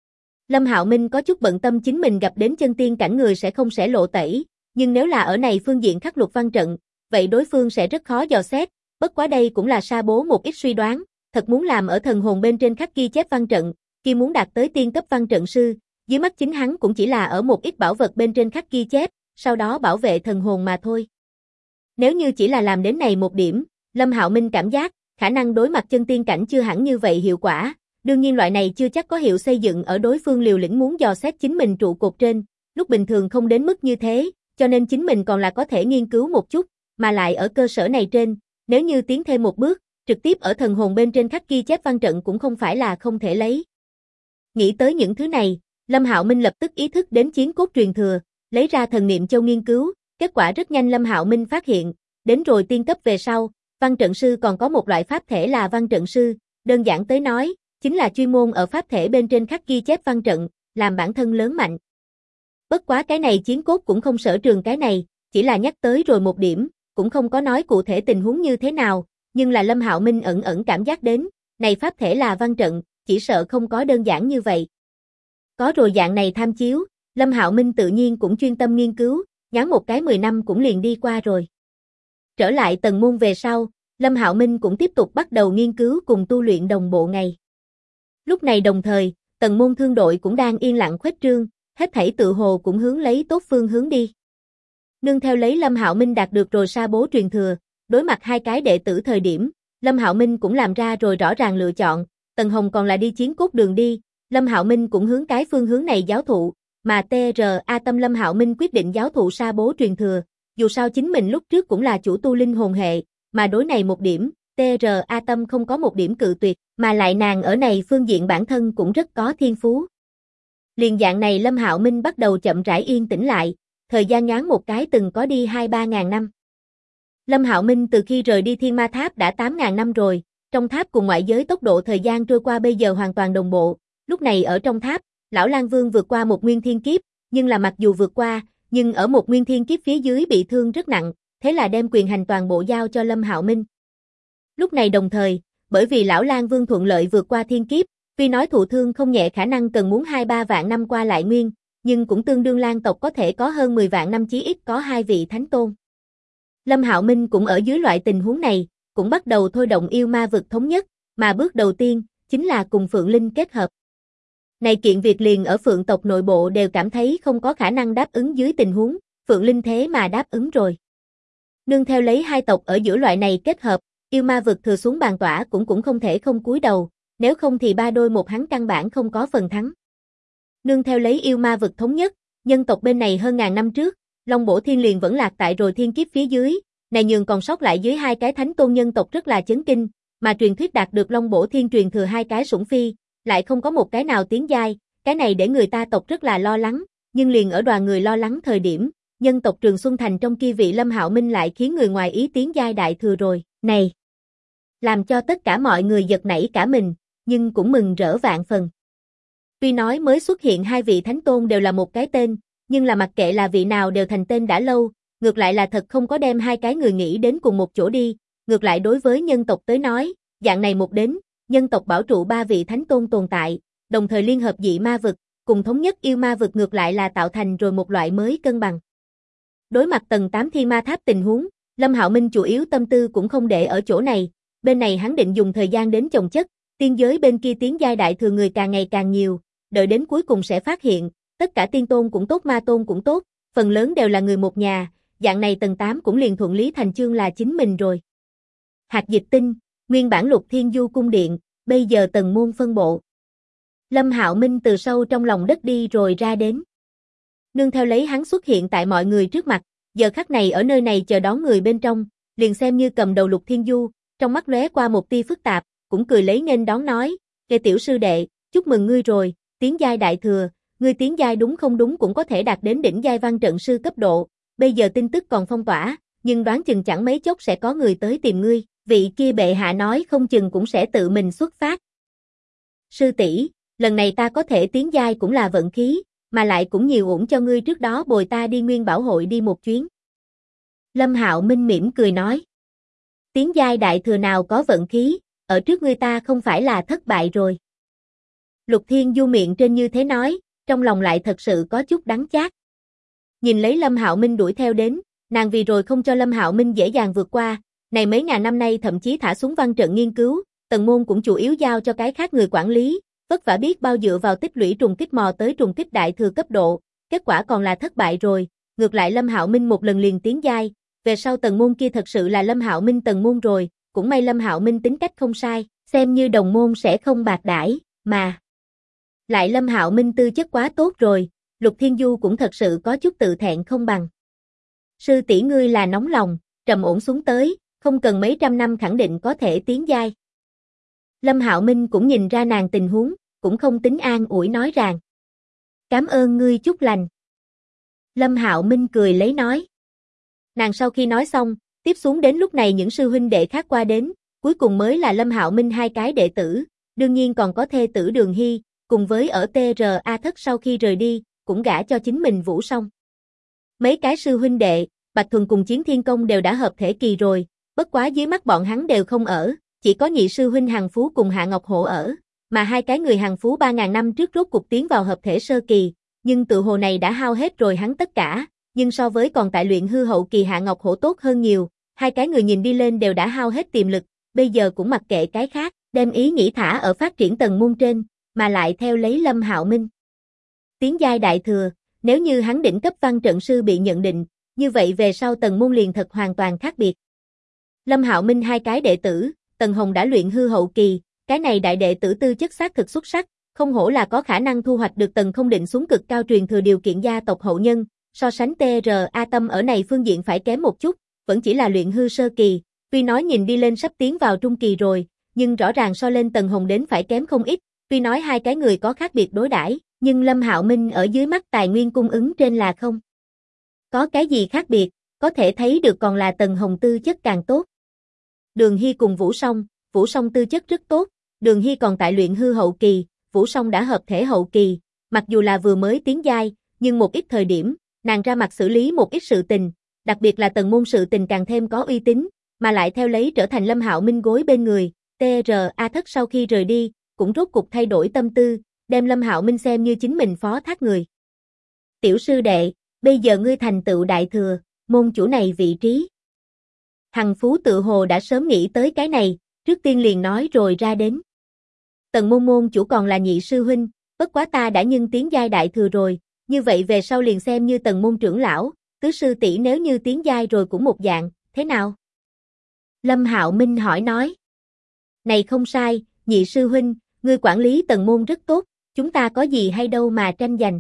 Lâm Hạo Minh có chút bận tâm chính mình gặp đến chân tiên cảnh người sẽ lộ tẩy, nhưng nếu là ở này phương diện khắc luật văn trận, vậy đối phương sẽ rất khó dò xét, bất quá đây cũng là sa bố một ít suy đoán, thật muốn làm ở thần hồn bên trên khắc ghi chép văn trận, kia muốn đạt tới tiên cấp văn trận sư, dưới mắt chính hắn cũng chỉ là ở một ít bảo vật bên trên khắc ghi chép, sau đó bảo vệ thần hồn mà thôi. Nếu như chỉ là làm đến này một điểm, Lâm Hạo Minh cảm giác, khả năng đối mặt chân tiên cảnh chưa hẳn như vậy hiệu quả, đương nhiên loại này chưa chắc có hiệu xây dựng ở đối phương liều lĩnh muốn dò xét chính mình trụ cột trên, lúc bình thường không đến mức như thế, cho nên chính mình còn là có thể nghiên cứu một chút, mà lại ở cơ sở này trên, nếu như tiến thêm một bước, trực tiếp ở thần hồn bên trên khắc ghi chép văn trận cũng không phải là không thể lấy. Nghĩ tới những thứ này, Lâm Hạo Minh lập tức ý thức đến chiến cốt truyền thừa, lấy ra thần niệm châu nghiên cứu, kết quả rất nhanh Lâm Hạo Minh phát hiện, đến rồi tiên cấp về sau, văn trận sư còn có một loại pháp thể là văn trận sư, đơn giản tới nói, chính là chuyên môn ở pháp thể bên trên khắc ghi chép văn trận, làm bản thân lớn mạnh. Bất quá cái này chiến cốt cũng không sở trường cái này, chỉ là nhắc tới rồi một điểm, cũng không có nói cụ thể tình huống như thế nào, nhưng là Lâm Hạo Minh ẩn ẩn cảm giác đến, này pháp thể là văn trận, chỉ sợ không có đơn giản như vậy. Có rồi dạng này tham chiếu, Lâm Hạo Minh tự nhiên cũng chuyên tâm nghiên cứu, ngắn một cái 10 năm cũng liền đi qua rồi. Trở lại tầng môn về sau, Lâm Hạo Minh cũng tiếp tục bắt đầu nghiên cứu cùng tu luyện đồng bộ ngày. Lúc này đồng thời, tầng môn thương đội cũng đang yên lặng khuếch trương, hết thảy tự hồ cũng hướng lấy tốt phương hướng đi. Nương theo lấy Lâm Hạo Minh đạt được rồi sa bố truyền thừa, đối mặt hai cái đệ tử thời điểm, Lâm Hạo Minh cũng làm ra rồi rõ ràng lựa chọn, Tần Hồng còn là đi chiến cốt đường đi, Lâm Hạo Minh cũng hướng cái phương hướng này giáo thụ, mà TRA Tâm Lâm Hạo Minh quyết định giáo thụ sa bố truyền thừa, dù sao chính mình lúc trước cũng là chủ tu linh hồn hệ, mà đối này một điểm, TRA Tâm không có một điểm cự tuyệt, mà lại nàng ở này phương diện bản thân cũng rất có thiên phú. Liền dạng này Lâm Hạo Minh bắt đầu chậm rãi yên tĩnh lại, thời gian nhoáng một cái từng có đi 2-3 ngàn năm. Lâm Hạo Minh từ khi rời đi Thiên Ma Tháp đã 8.000 năm rồi, trong tháp cùng ngoại giới tốc độ thời gian trôi qua bây giờ hoàn toàn đồng bộ, lúc này ở trong tháp, Lão Lang Vương vượt qua một nguyên thiên kiếp, nhưng là mặc dù vượt qua, nhưng ở một nguyên thiên kiếp phía dưới bị thương rất nặng, thế là đem quyền hành toàn bộ giao cho Lâm Hạo Minh. Lúc này đồng thời, bởi vì Lão Lang Vương thuận lợi vượt qua thiên kiếp, tuy nói thụ thương không nhẹ khả năng cần muốn 2-3 vạn năm qua lại nguyên, nhưng cũng tương đương Lang tộc có thể có hơn 10 vạn năm chí ít có 2 vị thánh tôn. Lâm Hạo Minh cũng ở dưới loại tình huống này, cũng bắt đầu thôi động yêu ma vực thống nhất, mà bước đầu tiên, chính là cùng Phượng Linh kết hợp. Này kiện việc liền ở Phượng tộc nội bộ đều cảm thấy không có khả năng đáp ứng dưới tình huống, Phượng Linh thế mà đáp ứng rồi. Nương theo lấy hai tộc ở giữa loại này kết hợp, yêu ma vực thừa xuống bàn tỏa cũng không thể không cúi đầu, nếu không thì 3 đôi 1 hắn căn bản không có phần thắng. Nương theo lấy yêu ma vực thống nhất, nhân tộc bên này hơn ngàn năm trước, Long Bổ Thiên liền vẫn lạc tại rồi thiên kiếp phía dưới, này nhường còn sót lại dưới 2 cái thánh tôn nhân tộc rất là chấn kinh, mà truyền thuyết đạt được Long Bổ Thiên truyền thừa 2 cái sủng phi, lại không có một cái nào tiến giai, cái này để người ta tộc rất là lo lắng, nhưng liền ở đoàn người lo lắng thời điểm, nhân tộc Trường Xuân Thành trong kia vị Lâm Hạo Minh lại khiến người ngoài ý tiến giai đại thừa rồi, này, làm cho tất cả mọi người giật nảy cả mình, nhưng cũng mừng rỡ vạn phần. Tuy nói mới xuất hiện 2 vị thánh tôn đều là một cái tên, nhưng là mặc kệ là vị nào đều thành tên đã lâu, ngược lại là thật không có đem 2 cái người nghĩ đến cùng một chỗ đi, ngược lại đối với nhân tộc tới nói, dạng này một đến, nhân tộc bảo trụ 3 vị thánh tôn tồn tại, đồng thời liên hợp dị ma vực, cùng thống nhất yêu ma vực ngược lại là tạo thành rồi một loại mới cân bằng. Đối mặt tầng 8 Thiên Ma Tháp tình huống, Lâm Hạo Minh chủ yếu tâm tư cũng không để ở chỗ này, bên này hắn định dùng thời gian đến chồng chất, tiên giới bên kia tiến giai đại thừa người càng ngày càng nhiều, đợi đến cuối cùng sẽ phát hiện, tất cả tiên tôn cũng tốt ma tôn cũng tốt, phần lớn đều là người một nhà, dạng này tầng 8 cũng liền thuận lý thành chương là chính mình rồi. Hạt Dịch Tinh, nguyên bản Lục Thiên Du cung điện, bây giờ tầng môn phân bộ. Lâm Hạo Minh từ sâu trong lòng đất đi rồi ra đến. Nương theo lấy hắn xuất hiện tại mọi người trước mặt, giờ khắc này ở nơi này chờ đón người bên trong, liền xem như cầm đầu Lục Thiên Du, trong mắt lóe qua một tia phức tạp, cũng cười lấy nghênh đón nói, "Kê tiểu sư đệ, chúc mừng ngươi rồi, tiến giai đại thừa, ngươi tiến giai đúng không đúng cũng có thể đạt đến đỉnh giai văn trận sư cấp độ, bây giờ tin tức còn phong tỏa, nhưng đoán chừng chẳng mấy chốc sẽ có người tới tìm ngươi, vị kia bệ hạ nói không chừng cũng sẽ tự mình xuất phát." "Sư tỷ, lần này ta có thể tiến giai cũng là vận khí, mà lại cũng nhiều ủng cho ngươi trước đó bồi ta đi Nguyên Bảo hội đi một chuyến." Lâm Hạo Minh mỉm cười nói, "Tiến giai đại thừa nào có vận khí, ở trước ngươi ta không phải là thất bại rồi." Lục Thiên Du miệng trên như thế nói, trong lòng lại thật sự có chút đắng chát. Nhìn lấy Lâm Hạo Minh đuổi theo đến, nàng vì rồi không cho Lâm Hạo Minh dễ dàng vượt qua, này mấy ngàn năm nay thậm chí thả xuống văn trận nghiên cứu, tần môn cũng chủ yếu giao cho cái khác người quản lý, vất vả biết bao dựa vào tích lũy trùng kích mò tới trùng kích đại thừa cấp độ, kết quả còn là thất bại rồi, ngược lại Lâm Hạo Minh một lần liền tiến giai, về sau tần môn kia thật sự là Lâm Hạo Minh tần môn rồi, cũng may Lâm Hạo Minh tính cách không sai, xem như đồng môn sẽ không bạc đãi, mà lại Lâm Hạo Minh tư chất quá tốt rồi, Lục Thiên Du cũng thật sự có chút tự thẹn không bằng. "Sư tỷ ngươi là nóng lòng, trầm ổn xuống tới, không cần mấy trăm năm khẳng định có thể tiến giai." Lâm Hạo Minh cũng nhìn ra nàng tình huống, cũng không tính an ủi nói rằng, "Cảm ơn ngươi chúc lành." Lâm Hạo Minh cười lấy nói. Nàng sau khi nói xong, tiếp xuống đến lúc này những sư huynh đệ khác qua đến, cuối cùng mới là Lâm Hạo Minh 2 cái đệ tử, đương nhiên còn có thê tử Đường Hy, cùng với ở TRA thất sau khi rời đi, cũng gả cho chính mình Vũ Song. Mấy cái sư huynh đệ, Bạch Thuần cùng Chiến Thiên Công đều đã hợp thể kỳ rồi, bất quá dưới mắt bọn hắn đều không ở, chỉ có nhị sư huynh Hằng Phú cùng Hạ Ngọc Hổ ở, mà 2 cái người Hằng Phú 3.000 năm trước rốt cuộc tiến vào hợp thể sơ kỳ, nhưng tự hồ này đã hao hết rồi hắn tất cả, nhưng so với còn tại luyện hư hậu kỳ Hạ Ngọc Hổ tốt hơn nhiều, 2 cái người nhìn đi lên đều đã hao hết tiềm lực, bây giờ cũng mặc kệ cái khác, đem ý nghĩ thả ở phát triển tầng môn trên, mà lại theo lấy Lâm Hạo Minh. Tiến giai đại thừa, nếu như hắn đỉnh cấp văn trận sư bị nhận định, như vậy về sau tầng môn liền thật hoàn toàn khác biệt. Lâm Hạo Minh 2 cái đệ tử, Tần Hồng đã luyện hư hậu kỳ, cái này đại đệ tử tư chất xác thực xuất sắc, không hổ là có khả năng thu hoạch được Tần Không định xuống cực cao truyền thừa điều kiện gia tộc hậu nhân, so sánh TRA Tâm ở này phương diện phải kém một chút, vẫn chỉ là luyện hư sơ kỳ, tuy nói nhìn đi lên sắp tiến vào trung kỳ rồi, nhưng rõ ràng so lên Tần Hồng đến phải kém không ít, tuy nói 2 cái người có khác biệt đối đãi, Nhưng Lâm Hạo Minh ở dưới mắt tài nguyên cung ứng trên là không có cái gì khác biệt, có thể thấy được còn là Tần Hồng tư chất càng tốt. Đường Hy cùng Vũ Song tư chất rất tốt, Đường Hy còn tại luyện hư hậu kỳ, Vũ Song đã hợp thể hậu kỳ, mặc dù là vừa mới tiến giai, nhưng một ít thời điểm, nàng ra mặt xử lý một ít sự tình, đặc biệt là tần môn sự tình càng thêm có uy tín, mà lại theo lấy trở thành Lâm Hạo Minh gối bên người. TRA Thất sau khi rời đi, cũng rốt cục thay đổi tâm tư, đem Lâm Hạo Minh xem như chính mình phó thác người. Tiểu sư đệ, bây giờ ngươi thành tựu đại thừa, môn chủ này vị trí. Hằng Phú tự hồ đã sớm nghĩ tới cái này, trước tiên liền nói rồi ra đến. Tần môn môn chủ còn là nhị sư huynh, bất quá ta đã nhân tiến giai đại thừa rồi, như vậy về sau liền xem như tần môn trưởng lão, tứ sư tỷ nếu như tiến giai rồi cũng một dạng, thế nào? Lâm Hạo Minh hỏi nói. Này không sai, nhị sư huynh, ngươi quản lý tần môn rất tốt, chúng ta có gì hay đâu mà tranh giành.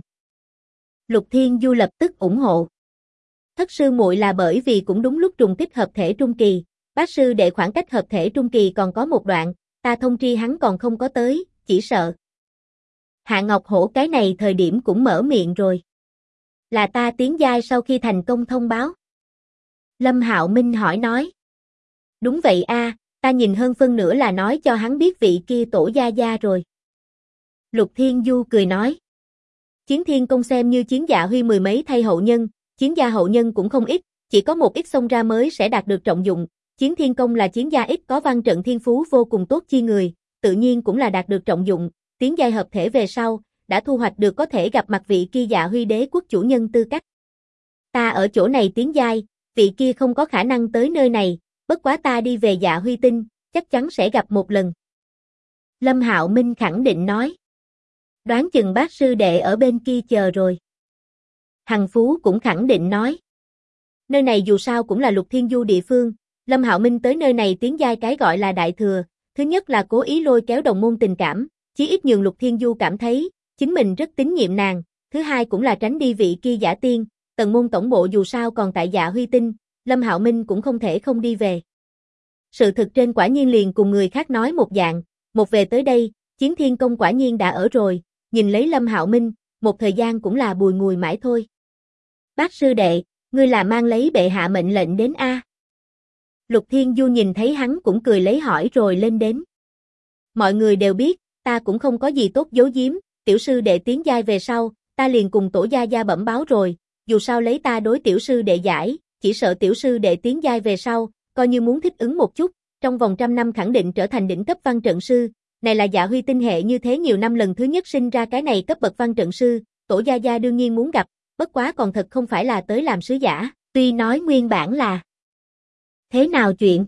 Lục Thiên Du lập tức ủng hộ. Thất sư muội là bởi vì cũng đúng lúc trùng kích hợp thể trung kỳ, bát sư đệ khoảng cách hợp thể trung kỳ còn có một đoạn, ta thông tri hắn còn không có tới, chỉ sợ. Hạ Ngọc Hổ cái này thời điểm cũng mở miệng rồi. Là ta tiến giai sau khi thành công thông báo. Lâm Hạo Minh hỏi nói. Đúng vậy a, ta nhìn hơn phân nửa là nói cho hắn biết vị kia tổ gia gia rồi. Lục Thiên Du cười nói. Chiến Thiên Công xem như chiến dạ huy mười mấy thay hậu nhân, chiến gia hậu nhân cũng không ít, chỉ có một ít xông ra mới sẽ đạt được trọng dụng. Chiến Thiên Công là chiến gia ít có văn trận thiên phú vô cùng tốt chi người, tự nhiên cũng là đạt được trọng dụng, tiến giai hợp thể về sau, đã thu hoạch được có thể gặp mặt vị kia dạ huy đế quốc chủ nhân tư cách. Ta ở chỗ này tiến giai, vị kia không có khả năng tới nơi này, bất quá ta đi về dạ huy tinh, chắc chắn sẽ gặp một lần. Lâm Hạo Minh khẳng định nói. Đoán chừng bác sư đệ ở bên kia chờ rồi. Hằng Phú cũng khẳng định nói. Nơi này dù sao cũng là Lục Thiên Du địa phương, Lâm Hạo Minh tới nơi này tiến giai cái gọi là đại thừa, thứ nhất là cố ý lôi kéo đồng môn tình cảm, chí ít nhường Lục Thiên Du cảm thấy, chính mình rất tín nhiệm nàng, thứ hai cũng là tránh đi vị kia giả tiên, tần môn tổng bộ dù sao còn tại dạ huy tinh, Lâm Hạo Minh cũng không thể không đi về. Sự thực trên quả nhiên liền cùng người khác nói một dạng, một về tới đây, Chiến Thiên Công quả nhiên đã ở rồi, nhìn lấy Lâm Hạo Minh, một thời gian cũng là bùi ngùi mãi thôi. Bác sư đệ, ngươi là mang lấy bệ hạ mệnh lệnh đến a? Lục Thiên Du nhìn thấy hắn cũng cười lấy hỏi rồi lên đến. Mọi người đều biết, ta cũng không có gì tốt giấu giếm, tiểu sư đệ tiến giai về sau, ta liền cùng tổ gia gia bẩm báo rồi, dù sao lấy ta đối tiểu sư đệ giải, chỉ sợ tiểu sư đệ tiến giai về sau, coi như muốn thích ứng một chút, trong vòng 100 năm khẳng định trở thành đỉnh cấp văn trận sư, này là dạ huy tinh hệ như thế nhiều năm lần thứ nhất sinh ra cái này cấp bậc văn trận sư, tổ gia gia đương nhiên muốn gặp, bất quá còn thật không phải là tới làm sứ giả, tuy nói nguyên bản là. Thế nào chuyện?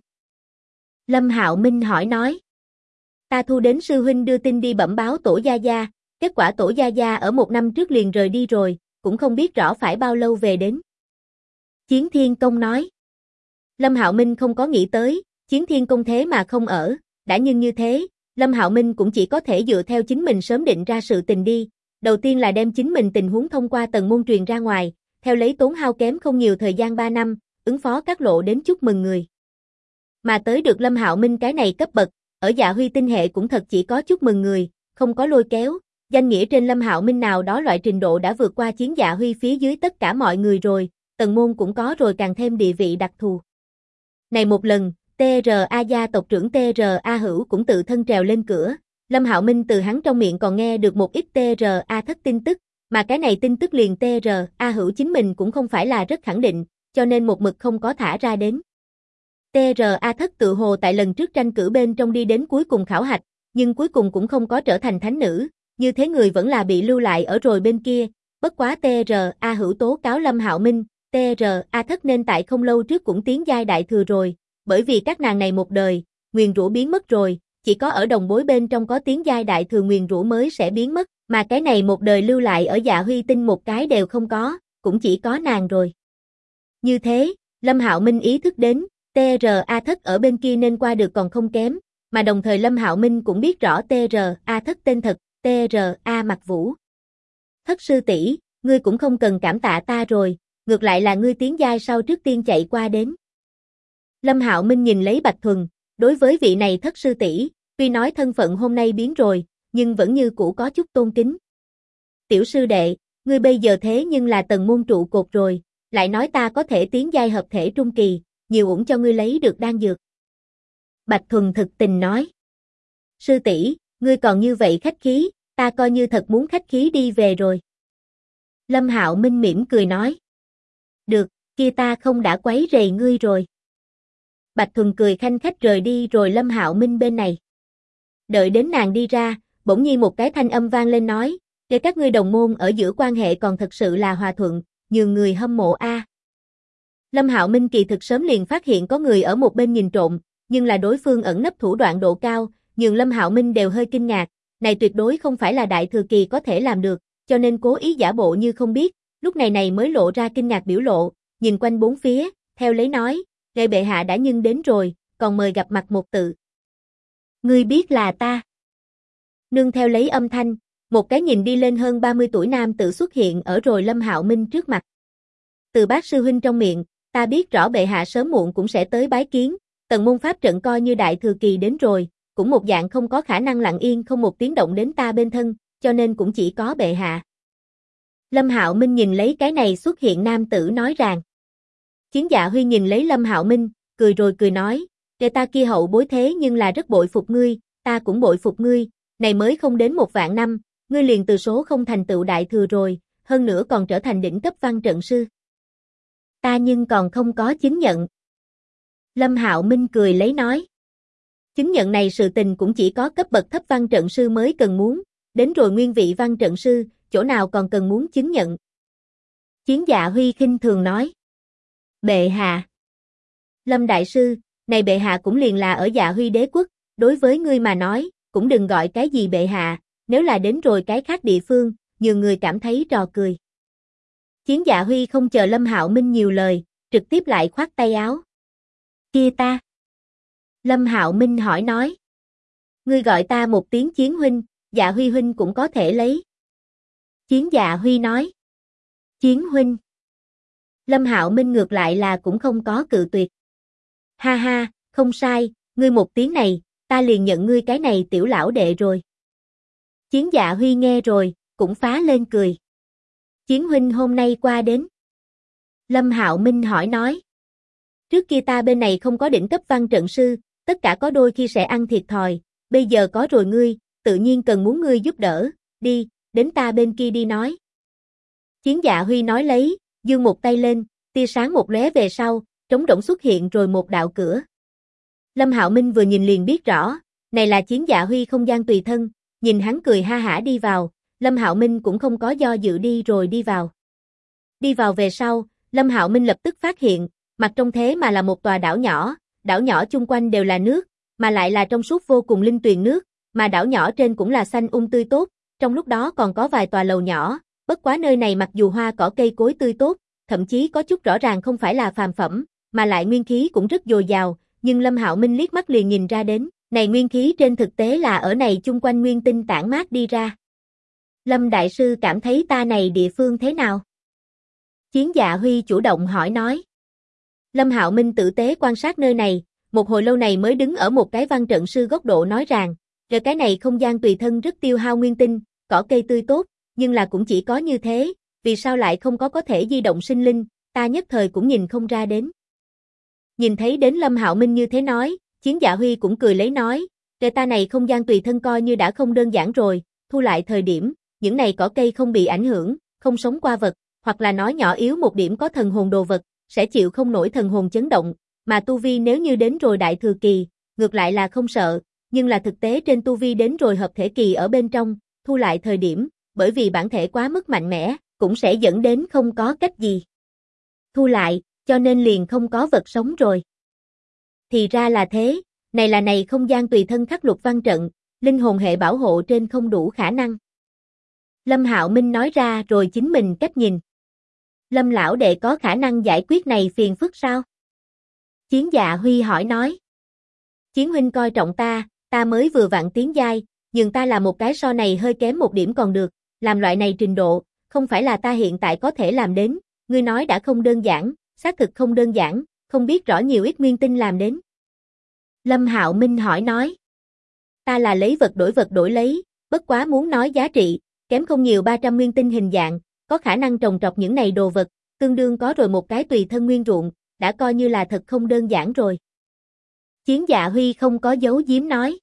Lâm Hạo Minh hỏi nói. Ta thu đến sư huynh đưa tin đi bẩm báo tổ gia gia, kết quả tổ gia gia ở 1 năm trước liền rời đi rồi, cũng không biết rõ phải bao lâu về đến. Chiến Thiên Công nói. Lâm Hạo Minh không có nghĩ tới, Chiến Thiên Công thế mà không ở, đã nhưng như thế, Lâm Hạo Minh cũng chỉ có thể dựa theo chính mình sớm định ra sự tình đi, đầu tiên là đem chính mình tình huống thông qua tần môn truyền ra ngoài, theo lấy tốn hao kém không nhiều thời gian 3 năm, ứng phó các lộ đến chúc mừng người. Mà tới được Lâm Hạo Minh cái này cấp bậc, ở dạ huy tinh hệ cũng thật chỉ có chúc mừng người, không có lôi kéo, danh nghĩa trên Lâm Hạo Minh nào đó loại trình độ đã vượt qua chiến dạ huy phía dưới tất cả mọi người rồi, tần môn cũng có rồi càng thêm địa vị đặc thù. Này một lần, TRA gia tộc trưởng TRA Hữu cũng tự thân trèo lên cửa, Lâm Hạo Minh từ hắn trong miệng còn nghe được một ít TRA Thất tin tức, mà cái này tin tức liền TRA Hữu chính mình cũng không phải là rất khẳng định, cho nên một mực không có thả ra đến. TRA Thất tự hồ tại lần trước tranh cử bên trong đi đến cuối cùng khảo hạch, nhưng cuối cùng cũng không có trở thành thánh nữ, như thế người vẫn là bị lưu lại ở rồi bên kia, bất quá TRA Hữu tố cáo Lâm Hạo Minh, TRA Thất nên tại không lâu trước cũng tiến giai đại thừa rồi, bởi vì các nàng này một đời, nguyền rủa biến mất rồi, chỉ có ở đồng bối bên trong có tiến giai đại thừa nguyền rủa mới sẽ biến mất, mà cái này một đời lưu lại ở dạ huy tinh một cái đều không có, cũng chỉ có nàng rồi. Như thế, Lâm Hạo Minh ý thức đến, TRA Thất ở bên kia nên qua được còn không kém, mà đồng thời Lâm Hạo Minh cũng biết rõ TRA Thất tên thật, TRA Mặc Vũ. Thất sư tỷ, ngươi cũng không cần cảm tạ ta rồi, ngược lại là ngươi tiến giai sau trước tiên chạy qua đến. Lâm Hạo Minh nhìn lấy Bạch Thuần, đối với vị này thất sư tỷ, tuy nói thân phận hôm nay biến rồi, nhưng vẫn như cũ có chút tôn kính. tiểu sư đệ, ngươi bây giờ thế nhưng là tầng môn trụ cột rồi, lại nói ta có thể tiến giai hợp thể trung kỳ, nhiều uổng cho ngươi lấy được đan dược. Bạch Thuần thực tình nói. Sư tỷ, ngươi còn như vậy khách khí, ta coi như thật muốn khách khí đi về rồi. Lâm Hạo Minh mỉm cười nói. Được, kia ta không đã quấy rầy ngươi rồi. Bạch Thuần cười khanh khách rời đi rồi Lâm Hạo Minh bên này. Đợi đến nàng đi ra, bỗng nhiên một cái thanh âm vang lên nói, để các ngươi đồng môn ở giữa quan hệ còn thật sự là hòa thuận, nhường người hâm mộ a. Lâm Hạo Minh kỳ thực sớm liền phát hiện có người ở một bên nhìn trộm, nhưng là đối phương ẩn nấp thủ đoạn độ cao, nhường Lâm Hạo Minh đều hơi kinh ngạc, này tuyệt đối không phải là đại thừa kỳ có thể làm được, cho nên cố ý giả bộ như không biết, lúc này mới lộ ra kinh ngạc biểu lộ, nhìn quanh bốn phía, theo lấy nói, "Ngài bệ hạ đã nhân đến rồi, còn mời gặp mặt một tự." "Ngươi biết là ta?" Nương theo lấy âm thanh, một cái nhìn đi lên hơn 30 tuổi nam tử xuất hiện ở rồi Lâm Hạo Minh trước mặt. Từ bác sư huynh trong miệng, ta biết rõ bệ hạ sớm muộn cũng sẽ tới bái kiến, tần môn pháp trận coi như đại thừa kỳ đến rồi, cũng một dạng không có khả năng lặng yên không một tiếng động đến ta bên thân, cho nên cũng chỉ có bệ hạ. Lâm Hạo Minh nhìn lấy cái này xuất hiện nam tử nói rằng. Chiến Dạ Huy nhìn lấy Lâm Hạo Minh, cười rồi cười nói, "Kẻ ta kia hậu bối thế nhưng là rất bội phục ngươi, ta cũng bội phục ngươi, này mới không đến 1.000 năm, ngươi liền từ số không thành tựu đại thừa rồi, hơn nữa còn trở thành đỉnh cấp văn trận sư. Ta nhưng còn không có chứng nhận." Lâm Hạo Minh cười lấy nói. Chứng nhận này sự tình cũng chỉ có cấp bậc thấp văn trận sư mới cần muốn, đến rồi nguyên vị văn trận sư, chỗ nào còn cần muốn chứng nhận. Chiến Dạ Huy khinh thường nói. Bệ hạ. Lâm Đại Sư, này bệ hạ cũng liền là ở Dạ Huy đế quốc, đối với ngươi mà nói, cũng đừng gọi cái gì bệ hạ, nếu là đến rồi cái khác địa phương, nhiều người cảm thấy trò cười. Chiến Dạ Huy không chờ Lâm Hạo Minh nhiều lời, trực tiếp lại khoát tay áo. Kia ta. Lâm Hạo Minh hỏi nói. Ngươi gọi ta một tiếng Chiến huynh, Dạ Huy huynh cũng có thể lấy. Chiến Dạ Huy nói. Chiến huynh. Lâm Hạo Minh ngược lại là cũng không có cự tuyệt. Ha ha, không sai, ngươi một tiếng này, ta liền nhận ngươi cái này tiểu lão đệ rồi. Chiến Dạ Huy nghe rồi, cũng phá lên cười. Chiến huynh hôm nay qua đến. Lâm Hạo Minh hỏi nói. Trước kia ta bên này không có đỉnh cấp văn trận sư, tất cả có đôi khi sẽ ăn thiệt thòi, bây giờ có rồi ngươi, tự nhiên cần muốn ngươi giúp đỡ, đi, đến ta bên kia đi nói. Chiến Dạ Huy nói lấy, giương một tay lên, tia sáng một lóe về sau, trống rỗng xuất hiện rồi một đạo cửa. Lâm Hạo Minh vừa nhìn liền biết rõ, này là Chiến Dạ Huy không gian tùy thân, nhìn hắn cười ha hả đi vào, Lâm Hạo Minh cũng không có do dự đi rồi đi vào. Đi vào về sau, Lâm Hạo Minh lập tức phát hiện, mặt trong thế mà là một tòa đảo nhỏ chung quanh đều là nước, mà lại là trong suốt vô cùng linh tuyền nước, mà đảo nhỏ trên cũng là xanh tươi tốt, trong lúc đó còn có vài tòa lầu nhỏ, bất quá nơi này mặc dù hoa cỏ cây cối tươi tốt, thậm chí có chút rõ ràng không phải là phàm phẩm, mà lại nguyên khí cũng rất dồi dào, nhưng Lâm Hạo Minh liếc mắt liền nhìn ra đến, này nguyên khí trên thực tế là ở này chung quanh nguyên tinh tản mát đi ra. Lâm Đại Sư cảm thấy ta này địa phương thế nào? Chiến Dạ Huy chủ động hỏi nói. Lâm Hạo Minh tử tế quan sát nơi này, một hồi lâu này mới đứng ở một cái văn trận sư góc độ nói rằng, rồi cái này không gian tùy thân rất tiêu hao nguyên tinh, cỏ cây tươi tốt, nhưng là cũng chỉ có như thế, vì sao lại không có thể di động sinh linh, ta nhất thời cũng nhìn không ra đến. Nhìn thấy đến Lâm Hạo Minh như thế nói, Chiến Dạ Huy cũng cười lấy nói, rồi ta này không gian tùy thân coi như đã không đơn giản rồi, thu lại thời điểm, những này cỏ cây không bị ảnh hưởng, không sống qua vật, hoặc là nói nhỏ yếu một điểm có thần hồn đồ vật, sẽ chịu không nổi thần hồn chấn động, mà tu vi nếu như đến rồi đại thừa kỳ, ngược lại là không sợ, nhưng là thực tế trên tu vi đến rồi hợp thể kỳ ở bên trong, thu lại thời điểm, bởi vì bản thể quá mức mạnh mẽ, cũng sẽ dẫn đến không có cách gì. Thu lại, cho nên liền không có vật sống rồi. Thì ra là thế, này là này không gian tùy thân khắc lục văn trận, linh hồn hệ bảo hộ trên không đủ khả năng. Lâm Hạo Minh nói ra rồi chính mình cách nhìn. Lâm lão đệ có khả năng giải quyết này phiền phức sao? Chiến Dạ Huy hỏi nói. Chiến huynh coi trọng ta mới vừa vặn tiến giai, nhưng ta là một cái so này hơi kém một điểm còn được, làm loại này trình độ, không phải là ta hiện tại có thể làm đến, ngươi nói đã không đơn giản, xác thực không đơn giản, không biết rõ nhiều ít nguyên tinh làm đến. Lâm Hạo Minh hỏi nói. Ta là lấy vật đổi lấy, bất quá muốn nói giá trị, kém không nhiều 300 nguyên tinh hình dạng, có khả năng trồng trọt những này đồ vật, tương đương có rồi một cái tùy thân nguyên ruộng, đã coi như là thật không đơn giản rồi. Chiến Dạ Huy không có giấu giếm nói.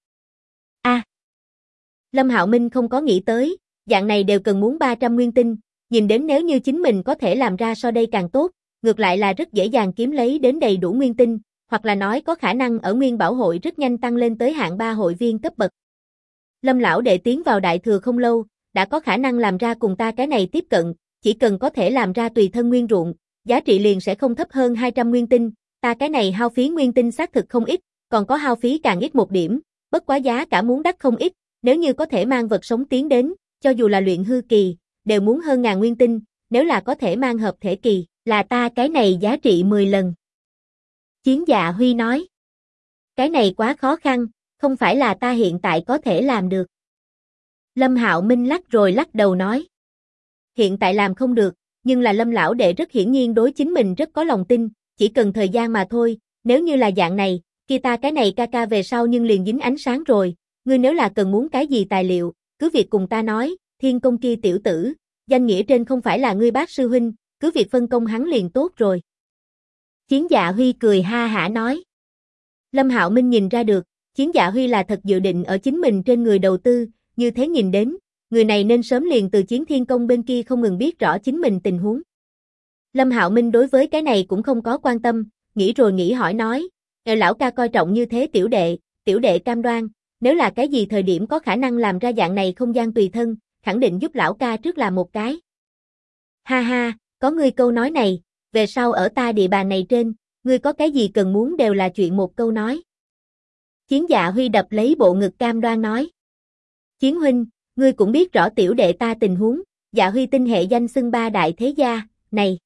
Lâm Hạo Minh không có nghĩ tới, dạng này đều cần muốn 300 nguyên tinh, nhìn đến nếu như chính mình có thể làm ra so đây càng tốt, ngược lại là rất dễ dàng kiếm lấy đến đầy đủ nguyên tinh, hoặc là nói có khả năng ở Nguyên Bảo hội rất nhanh tăng lên tới hạng 3 hội viên cấp bậc. Lâm lão đệ tiến vào đại thừa không lâu, đã có khả năng làm ra cùng ta cái này tiếp cận, chỉ cần có thể làm ra tùy thân nguyên ruộng, giá trị liền sẽ không thấp hơn 200 nguyên tinh, ta cái này hao phí nguyên tinh xác thực không ít, còn có hao phí càng ít một điểm, bất quá giá cả muốn đắt không ít, nếu như có thể mang vật sống tiến đến, cho dù là luyện hư kỳ, đều muốn hơn ngàn nguyên tinh, nếu là có thể mang hợp thể kỳ, là ta cái này giá trị 10 lần. Chiến Dạ Huy nói, cái này quá khó khăn, không phải là ta hiện tại có thể làm được. Lâm Hạo Minh lắc rồi lắc đầu nói, hiện tại làm không được, nhưng là Lâm lão đệ rất hiển nhiên đối chính mình rất có lòng tin, chỉ cần thời gian mà thôi, nếu như là dạng này, kia ta cái này ca ca về sau nhưng liền dính ánh sáng rồi, ngươi nếu là cần muốn cái gì tài liệu, cứ việc cùng ta nói, Thiên Công kia tiểu tử, danh nghĩa trên không phải là ngươi bác sư huynh, cứ việc phân công hắn liền tốt rồi. Chiến Dạ Huy cười ha hả nói. Lâm Hạo Minh nhìn ra được, Chiến Dạ Huy là thật dự định ở chính mình trên người đầu tư, như thế nhìn đến, người này nên sớm liền từ Chiến Thiên Công bên kia không ngừng biết rõ chính mình tình huống. Lâm Hạo Minh đối với cái này cũng không có quan tâm, nghĩ rồi nghĩ hỏi nói, lão ca coi trọng như thế tiểu đệ cam đoan, nếu là cái gì thời điểm có khả năng làm ra dạng này không gian tùy thân, khẳng định giúp lão ca trước là một cái. Ha ha, có ngươi câu nói này, về sau ở ta địa bàn này trên, ngươi có cái gì cần muốn đều là chuyện một câu nói. Chiến Dạ Huy đập lấy bộ ngực cam đoan nói. Chiến huynh, ngươi cũng biết rõ tiểu đệ ta tình huống, Dạ Huy tinh hệ danh xưng ba đại thế gia, này.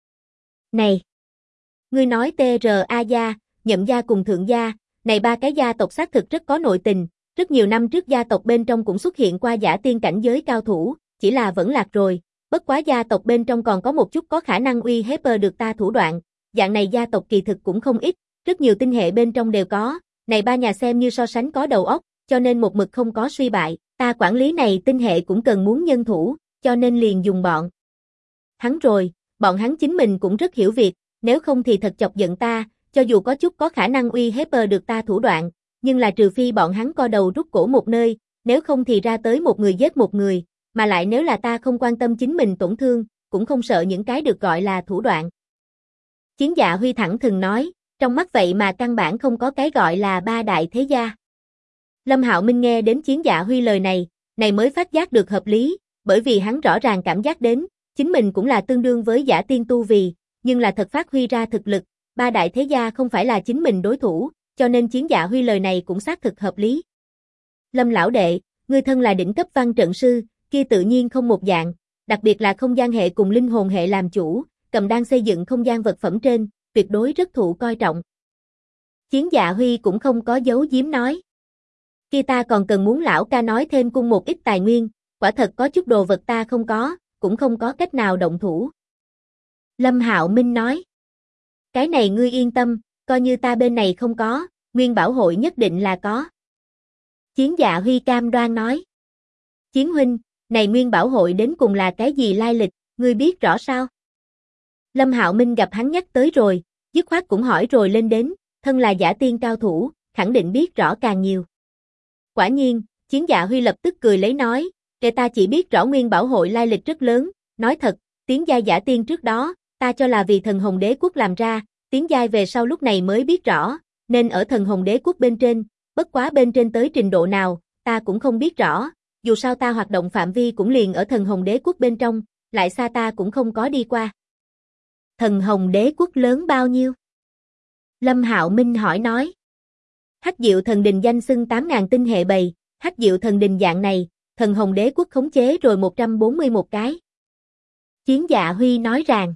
Ngươi nói TRA gia, Nhậm gia cùng Thượng gia, này ba cái gia tộc xác thực rất có nội tình, rất nhiều năm trước gia tộc bên trong cũng xuất hiện qua giả tiên cảnh giới cao thủ, chỉ là vẫn lạc rồi, bất quá gia tộc bên trong còn có một chút có khả năng uy hiếp được ta thủ đoạn, dạng này gia tộc kỳ thực cũng không ít, rất nhiều tinh hệ bên trong đều có, này ba nhà xem như so sánh có đầu óc, cho nên một mực không có suy bại, ta quản lý này tinh hệ cũng cần muốn nhân thủ, cho nên liền dùng bọn hắn rồi, bọn hắn chính mình cũng rất hiểu việc, nếu không thì thật chọc giận ta, cho dù có chút có khả năng uy hiếp được ta thủ đoạn, nhưng là trừ phi bọn hắn co đầu rút cổ một nơi, nếu không thì ra tới một người giết một người, mà lại nếu là ta không quan tâm chính mình tổn thương, cũng không sợ những cái được gọi là thủ đoạn. Chiến Dạ Huy thẳng thừng nói, trong mắt vậy mà căn bản không có cái gọi là ba đại thế gia. Lâm Hạo Minh nghe đến Chiến Dạ Huy lời này mới phát giác được hợp lý, bởi vì hắn rõ ràng cảm giác đến, chính mình cũng là tương đương với giả tiên tu vì, nhưng là thật phát huy ra thực lực, ba đại thế gia không phải là chính mình đối thủ, cho nên Chiến Dạ Huy lời này cũng xác thực hợp lý. Lâm lão đệ, ngươi thân là đỉnh cấp văn trận sư, kia tự nhiên không một dạng, đặc biệt là không gian hệ cùng linh hồn hệ làm chủ, cầm đang xây dựng không gian vật phẩm trên, tuyệt đối rất thụ coi trọng. Chiến Dạ Huy cũng không có giấu giếm nói. Kia ta còn cần muốn lão ca nói thêm cung một ít tài nguyên, quả thật có chút đồ vật ta không có, cũng không có cách nào động thủ. Lâm Hạo Minh nói. Cái này ngươi yên tâm, coi như ta bên này không có, Nguyên Bảo hội nhất định là có. Chiến Dạ Huy cam đoan nói. Chiến huynh, này Nguyên Bảo hội đến cùng là cái gì lai lịch, ngươi biết rõ sao? Lâm Hạo Minh gặp hắn nhắc tới rồi, dứt khoát cũng hỏi rồi lên đến, thân là giả tiên cao thủ, khẳng định biết rõ càng nhiều. Quả nhiên, Chiến Dạ Huy lập tức cười lấy nói, ta chỉ biết rõ Nguyên Bảo hội lai lịch rất lớn, nói thật, tiến giai giả tiên trước đó, ta cho là vì thần hồn đế quốc làm ra, tiến giai về sau lúc này mới biết rõ, nên ở thần hồn đế quốc bên trên, bất quá bên trên tới trình độ nào, ta cũng không biết rõ, dù sao ta hoạt động phạm vi cũng liền ở thần hồn đế quốc bên trong, lại xa ta cũng không có đi qua. Thần hồn đế quốc lớn bao nhiêu? Lâm Hạo Minh hỏi nói. Hắc Diệu thần đình danh xưng 8.000 tinh hệ bầy, Hắc Diệu thần đình dạng này, thần hồn đế quốc khống chế rồi 141 cái. Chiến Dạ Huy nói rằng,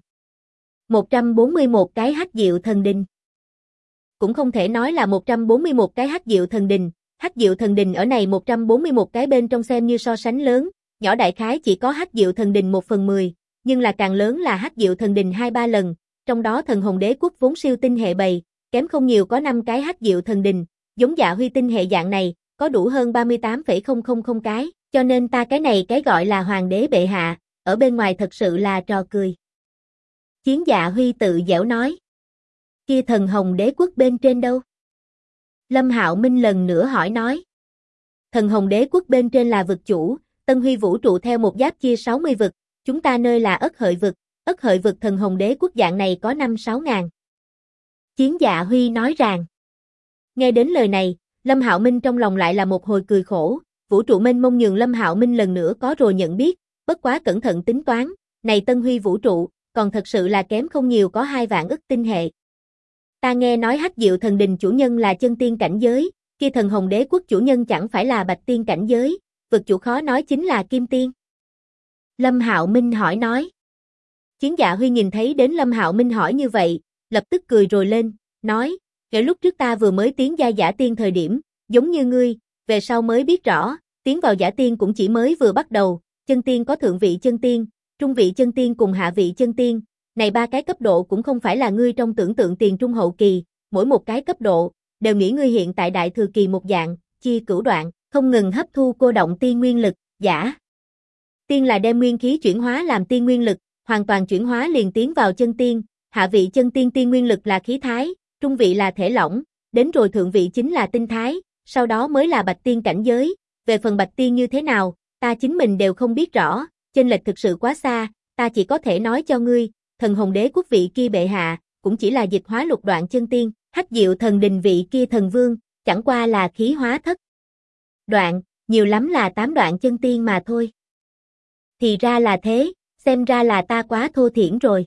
141 cái Hắc Diệu thần đình. Cũng không thể nói là 141 cái Hắc Diệu thần đình, Hắc Diệu thần đình ở này 141 cái bên trong xem như so sánh lớn, nhỏ đại khái chỉ có Hắc Diệu thần đình 1/10, nhưng là càng lớn là Hắc Diệu thần đình 2-3 lần, trong đó thần hồn đế quốc vốn siêu tinh hệ bầy, kém không nhiều có 5 cái Hắc Diệu thần đình, giống Dạ Huy tinh hệ dạng này, có đủ hơn 38,000 cái, cho nên ta cái này cái gọi là hoàng đế bệ hạ, ở bên ngoài thật sự là trò cười. Chiến Dạ Huy tự giễu nói. Kia thần hồng đế quốc bên trên đâu? Lâm Hạo Minh lần nữa hỏi nói. Thần hồng đế quốc bên trên là vực chủ, Tân Huy vũ trụ theo một giáp chia 60 vực, chúng ta nơi là Ất Hợi vực thần hồng đế quốc dạng này có 5-6 ngàn. Chiến Dạ Huy nói rằng. Nghe đến lời này, Lâm Hạo Minh trong lòng lại là một hồi cười khổ, vũ trụ mênh mông nhường Lâm Hạo Minh lần nữa có rồi nhận biết, bất quá cẩn thận tính toán, này Tân Huy vũ trụ, còn thật sự là kém không nhiều có 2 vạn ức tinh hệ. Ta nghe nói Hắc Diệu thần đình chủ nhân là chân tiên cảnh giới, kia thần hồng đế quốc chủ nhân chẳng phải là bạch tiên cảnh giới, vực chủ khó nói chính là kim tiên. Lâm Hạo Minh hỏi nói. Chiến Dạ Huy nhìn thấy đến Lâm Hạo Minh hỏi như vậy, lập tức cười rồi lên, nói, kể lúc trước ta vừa mới tiến giai giả tiên thời điểm, giống như ngươi, về sau mới biết rõ, tiến vào giả tiên cũng chỉ mới vừa bắt đầu, chân tiên có thượng vị chân tiên, trung vị chân tiên cùng hạ vị chân tiên, này 3 cái cấp độ cũng không phải là ngươi trong tưởng tượng tiền trung hậu kỳ, mỗi một cái cấp độ, đều nghĩ ngươi hiện tại đại thừa kỳ một dạng, chia cửu đoạn, không ngừng hấp thu cô động tiên nguyên lực, giả. Tiên là đem nguyên khí chuyển hóa làm tiên nguyên lực, hoàn toàn chuyển hóa liền tiến vào chân tiên, hạ vị chân tiên tiên nguyên lực là khí thái, trung vị là thể lỏng, đến rồi thượng vị chính là tinh thái, sau đó mới là bạch tiên cảnh giới, về phần bạch tiên như thế nào, ta chính mình đều không biết rõ, chênh lệch thực sự quá xa, ta chỉ có thể nói cho ngươi, thần hồng đế quốc vị kia bệ hạ, cũng chỉ là dịch hóa lục đoạn chân tiên, Hắc Diệu thần đình vị kia thần vương, chẳng qua là khí hóa thất đoạn, nhiều lắm là 8 đoạn chân tiên mà thôi. Thì ra là thế, xem ra là ta quá thô thiển rồi.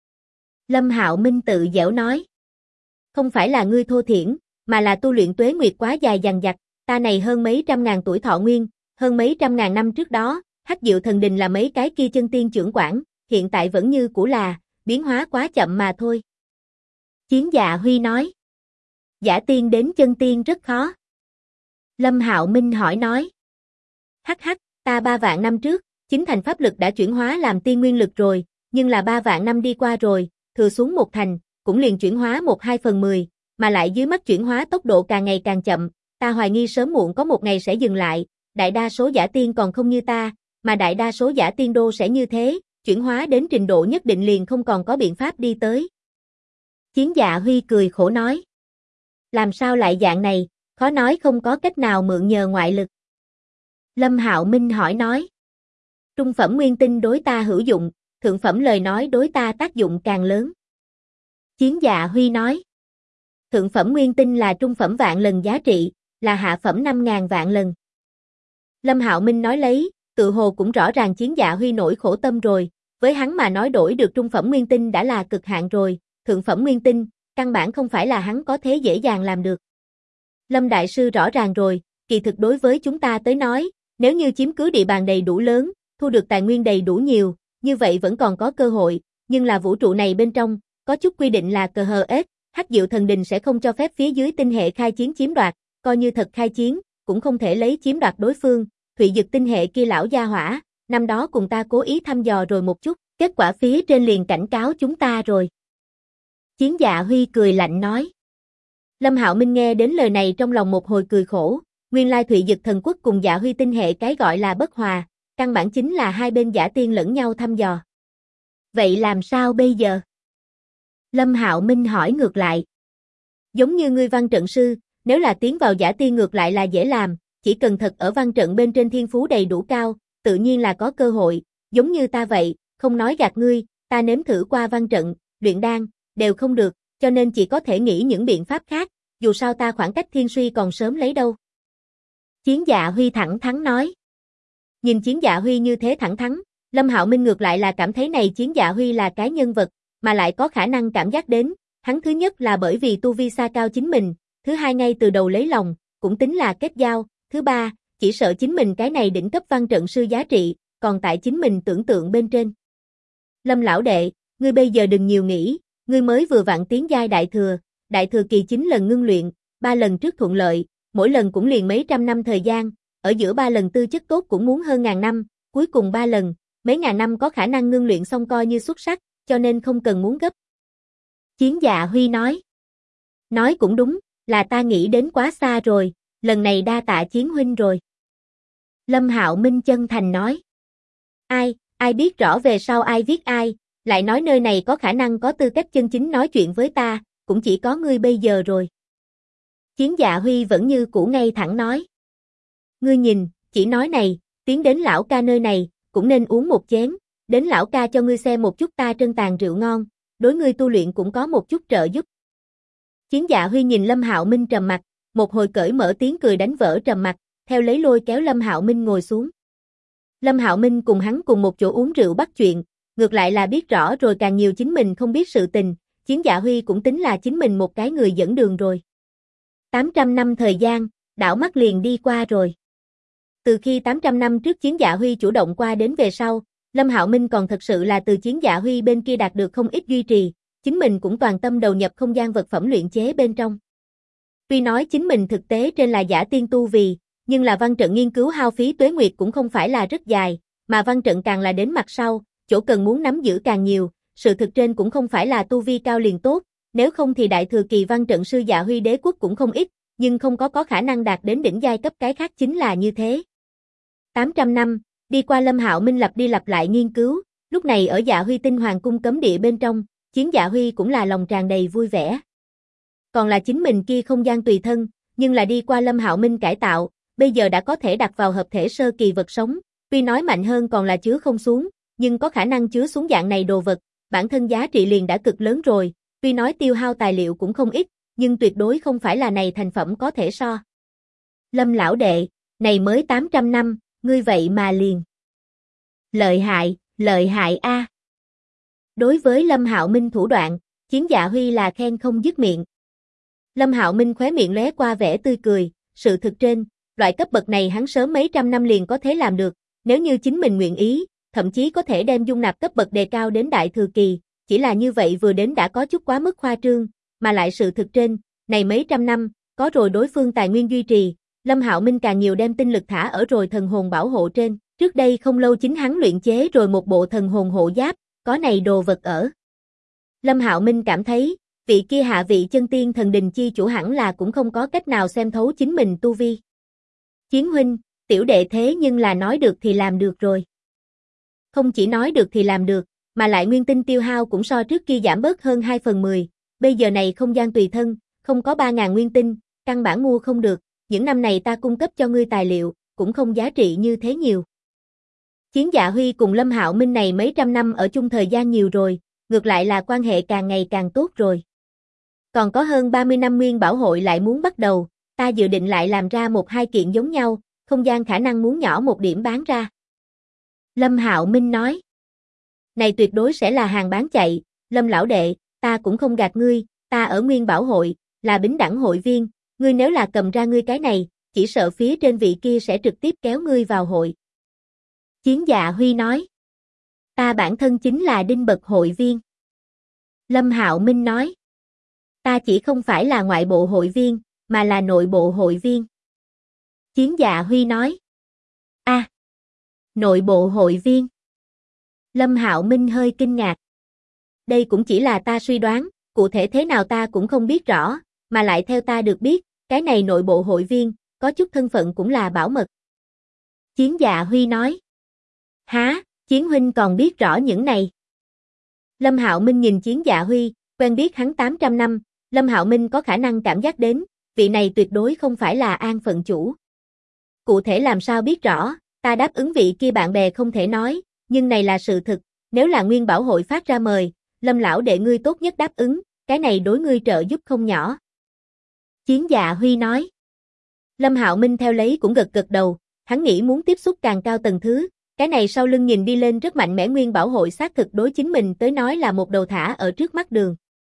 Lâm Hạo Minh tự giễu nói. Không phải là ngươi thô thiển, mà là tu luyện tuế nguyệt quá dài dằng dặc, ta này hơn mấy trăm ngàn tuổi thọ nguyên, hơn mấy trăm ngàn năm trước đó, Hắc Diệu thần đình là mấy cái kia chân tiên trưởng quản, hiện tại vẫn như cũ là, biến hóa quá chậm mà thôi. Chiến Dạ Huy nói. Giả tiên đến chân tiên rất khó. Lâm Hạo Minh hỏi nói. Hắc, ta 3 vạn năm trước, chính thành pháp lực đã chuyển hóa làm tiên nguyên lực rồi, nhưng là 3 vạn năm đi qua rồi, thừa xuống một thành, cũng liền chuyển hóa 1/2/10, mà lại dưới mắt chuyển hóa tốc độ càng ngày càng chậm, ta hoài nghi sớm muộn có một ngày sẽ dừng lại, đại đa số giả tiên còn không như ta, mà đại đa số giả tiên đô sẽ như thế, chuyển hóa đến trình độ nhất định liền không còn có biện pháp đi tới. Chiến Dạ Huy cười khổ nói. Làm sao lại dạng này, khó nói không có cách nào mượn nhờ ngoại lực. Lâm Hạo Minh hỏi nói. Trung phẩm nguyên tinh đối ta hữu dụng, thượng phẩm lời nói đối ta tác dụng càng lớn. Chiến Dạ Huy nói. Thượng phẩm nguyên tinh là trung phẩm vạn lần giá trị, là hạ phẩm 5.000 vạn lần. Lâm Hạo Minh nói lấy, tự hồ cũng rõ ràng Chiến Dạ Huy nỗi khổ tâm rồi, với hắn mà nói đổi được trung phẩm nguyên tinh đã là cực hạn rồi, thượng phẩm nguyên tinh, căn bản không phải là hắn có thế dễ dàng làm được. Lâm Đại Sư rõ ràng rồi, kỳ thực đối với chúng ta tới nói, nếu như chiếm cứ địa bàn đầy đủ lớn, thu được tài nguyên đầy đủ nhiều, như vậy vẫn còn có cơ hội, nhưng là vũ trụ này bên trong, có chút quy định là cờ hờ ết, Hắc Diệu thần đình sẽ không cho phép phía dưới tinh hệ khai chiến chiếm đoạt, coi như thật khai chiến, cũng không thể lấy chiếm đoạt đối phương, Thụy Dực tinh hệ kia lão gia hỏa, năm đó cùng ta cố ý thăm dò rồi một chút, kết quả phía trên liền cảnh cáo chúng ta rồi. Chiến Dạ Huy cười lạnh nói. Lâm Hạo Minh nghe đến lời này trong lòng một hồi cười khổ, nguyên lai Thụy Dực thần quốc cùng Dạ Huy tinh hệ cái gọi là bất hòa, căn bản chính là hai bên giả tiên lẫn nhau thăm dò. Vậy làm sao bây giờ? Lâm Hạo Minh hỏi ngược lại. Giống như ngươi văn trận sư, nếu là tiến vào giả tiên ngược lại là dễ làm, chỉ cần thật ở văn trận bên trên thiên phú đầy đủ cao, tự nhiên là có cơ hội, giống như ta vậy, không nói gạt ngươi, ta nếm thử qua văn trận, luyện đan, đều không được, cho nên chỉ có thể nghĩ những biện pháp khác, dù sao ta khoảng cách thiên suy còn sớm lấy đâu. Chiến Dạ Huy thẳng thắn nói. Nhìn Chiến Dạ Huy như thế thẳng thắn, Lâm Hạo Minh ngược lại là cảm thấy này Chiến Dạ Huy là cái nhân vật, mà lại có khả năng cảm giác đến, hắn thứ nhất là bởi vì tu vi xa cao chính mình, thứ hai ngay từ đầu lấy lòng, cũng tính là kết giao, thứ ba, chỉ sợ chính mình cái này đỉnh cấp văn trận sư giá trị, còn tại chính mình tưởng tượng bên trên. Lâm lão đệ, ngươi bây giờ đừng nhiều nghĩ, ngươi mới vừa vặn tiến giai đại thừa kỳ 9 lần ngưng luyện, 3 lần trước thuận lợi, mỗi lần cũng liền mấy trăm năm thời gian, ở giữa 3 lần tư chất tốt cũng muốn hơn ngàn năm, cuối cùng 3 lần, mấy ngàn năm có khả năng ngưng luyện xong coi như xuất sắc, cho nên không cần muốn gấp. Chiến Dạ Huy nói. Nói cũng đúng, là ta nghĩ đến quá xa rồi, lần này đa tạ Chiến huynh rồi. Lâm Hạo Minh chân thành nói. Ai biết rõ về sau ai viết ai, lại nói nơi này có khả năng có tư cách chân chính nói chuyện với ta, cũng chỉ có ngươi bây giờ rồi. Chiến Dạ Huy vẫn như cũ ngay thẳng nói. Ngươi nhìn, chỉ nói này, tiến đến lão ca nơi này, cũng nên uống một chén, đến lão ca cho ngươi xem một chút ta trân tàn rượu ngon, đối ngươi tu luyện cũng có một chút trợ giúp. Chiến Dạ Huy nhìn Lâm Hạo Minh trầm mặt, một hồi cởi mở tiếng cười đánh vỡ trầm mặt, theo lấy lôi kéo Lâm Hạo Minh ngồi xuống. Lâm Hạo Minh cùng hắn cùng một chỗ uống rượu bắt chuyện, ngược lại là biết rõ rồi càng nhiều chính mình không biết sự tình, Chiến Dạ Huy cũng tính là chính mình một cái người dẫn đường rồi. 800 năm thời gian, đảo mắt liền đi qua rồi. Từ khi 800 năm trước Chiến Dạ Huy chủ động qua đến về sau, Lâm Hạo Minh còn thật sự là từ Chiến Dạ Huy bên kia đạt được không ít duy trì, chính mình cũng toàn tâm đầu nhập không gian vật phẩm luyện chế bên trong. Tuy nói chính mình thực tế trên là giả tiên tu vì, nhưng là văn trận nghiên cứu hao phí tuế nguyệt cũng không phải là rất dài, mà văn trận càng là đến mặt sau, chỗ cần muốn nắm giữ càng nhiều, sự thực trên cũng không phải là tu vi cao liền tốt, nếu không thì đại thừa kỳ văn trận sư Dạ Huy đế quốc cũng không ít, nhưng không có khả năng đạt đến đỉnh giai cấp cái khác chính là như thế. 800 năm, đi qua Lâm Hạo Minh lặp đi lặp lại nghiên cứu, lúc này ở Dạ Huy tinh hoàng cung cấm địa bên trong, Chiến Dạ Huy cũng là lòng tràn đầy vui vẻ. Còn là chính mình kia không gian tùy thân, nhưng là đi qua Lâm Hạo Minh cải tạo, bây giờ đã có thể đặt vào hợp thể sơ kỳ vật sống, tuy nói mạnh hơn còn là chứa không xuống, nhưng có khả năng chứa xuống dạng này đồ vật, bản thân giá trị liền đã cực lớn rồi, tuy nói tiêu hao tài liệu cũng không ít, nhưng tuyệt đối không phải là này thành phẩm có thể so. Lâm lão đệ, này mới 800 năm, ngươi vậy mà liền. Lợi hại a. Đối với Lâm Hạo Minh thủ đoạn, Chiến Dạ Huy là khen không dứt miệng. Lâm Hạo Minh khóe miệng lóe qua vẻ tươi cười, sự thực trên, loại cấp bậc này hắn sớm mấy trăm năm liền có thể làm được, nếu như chính mình nguyện ý, thậm chí có thể đem dung nạp cấp bậc đề cao đến đại thừa kỳ, chỉ là như vậy vừa đến đã có chút quá mức khoa trương, mà lại sự thực trên, này mấy trăm năm, có rồi đối phương tài nguyên duy trì, Lâm Hạo Minh càng nhiều đem tinh lực thả ở rồi thần hồn bảo hộ trên, trước đây không lâu chính hắn luyện chế rồi một bộ thần hồn hộ giáp, có này đồ vật ở. Lâm Hạo Minh cảm thấy, vị kia hạ vị chân tiên thần đình chi chủ hẳn là cũng không có cách nào xem thấu chính mình tu vi. Chiến huynh, tiểu đệ thế nhưng là nói được thì làm được rồi. Không chỉ nói được thì làm được, mà lại nguyên tinh tiêu hao cũng so trước kia giảm bớt hơn 2/10, bây giờ này không gian tùy thân, không có 3.000 nguyên tinh, căn bản mua không được, những năm này ta cung cấp cho ngươi tài liệu, cũng không giá trị như thế nhiều. Chiến Dạ Huy cùng Lâm Hạo Minh này mấy trăm năm ở chung thời gian nhiều rồi, ngược lại là quan hệ càng ngày càng tốt rồi. Còn có hơn 30 năm nguyên bảo hội lại muốn bắt đầu, ta dự định lại làm ra một hai kiện giống nhau, không gian khả năng muốn nhỏ một điểm bán ra. Lâm Hạo Minh nói. Này tuyệt đối sẽ là hàng bán chạy, Lâm lão đệ, ta cũng không gạt ngươi, ta ở nguyên bảo hội, là bính đẳng hội viên, ngươi nếu là cầm ra ngươi cái này, chỉ sợ phía trên vị kia sẽ trực tiếp kéo ngươi vào hội. Chiến Dạ Huy nói. Ta bản thân chính là đinh bậc hội viên. Lâm Hạo Minh nói. Ta chỉ không phải là ngoại bộ hội viên, mà là nội bộ hội viên. Chiến Dạ Huy nói. A, nội bộ hội viên. Lâm Hạo Minh hơi kinh ngạc. Đây cũng chỉ là ta suy đoán, cụ thể thế nào ta cũng không biết rõ, mà lại theo ta được biết, cái này nội bộ hội viên, có chút thân phận cũng là bảo mật. Chiến Dạ Huy nói. Há, Chiến huynh còn biết rõ những này. Lâm Hạo Minh nhìn Chiến Dạ Huy, quen biết hắn 800 năm, Lâm Hạo Minh có khả năng cảm giác đến, vị này tuyệt đối không phải là an phận chủ. Cụ thể làm sao biết rõ, ta đáp ứng vị kia bạn bè không thể nói, nhưng này là sự thực, nếu là nguyên bảo hội phát ra mời, Lâm lão đệ ngươi tốt nhất đáp ứng, cái này đối ngươi trợ giúp không nhỏ. Chiến Dạ Huy nói. Lâm Hạo Minh theo lấy cũng gật gật đầu, hắn nghĩ muốn tiếp xúc càng cao tầng thứ, cái này sau lưng nhìn đi lên rất mạnh mẽ nguyên bảo hội xác thực đối chính mình tới nói là một đầu thả ở trước mắt đường.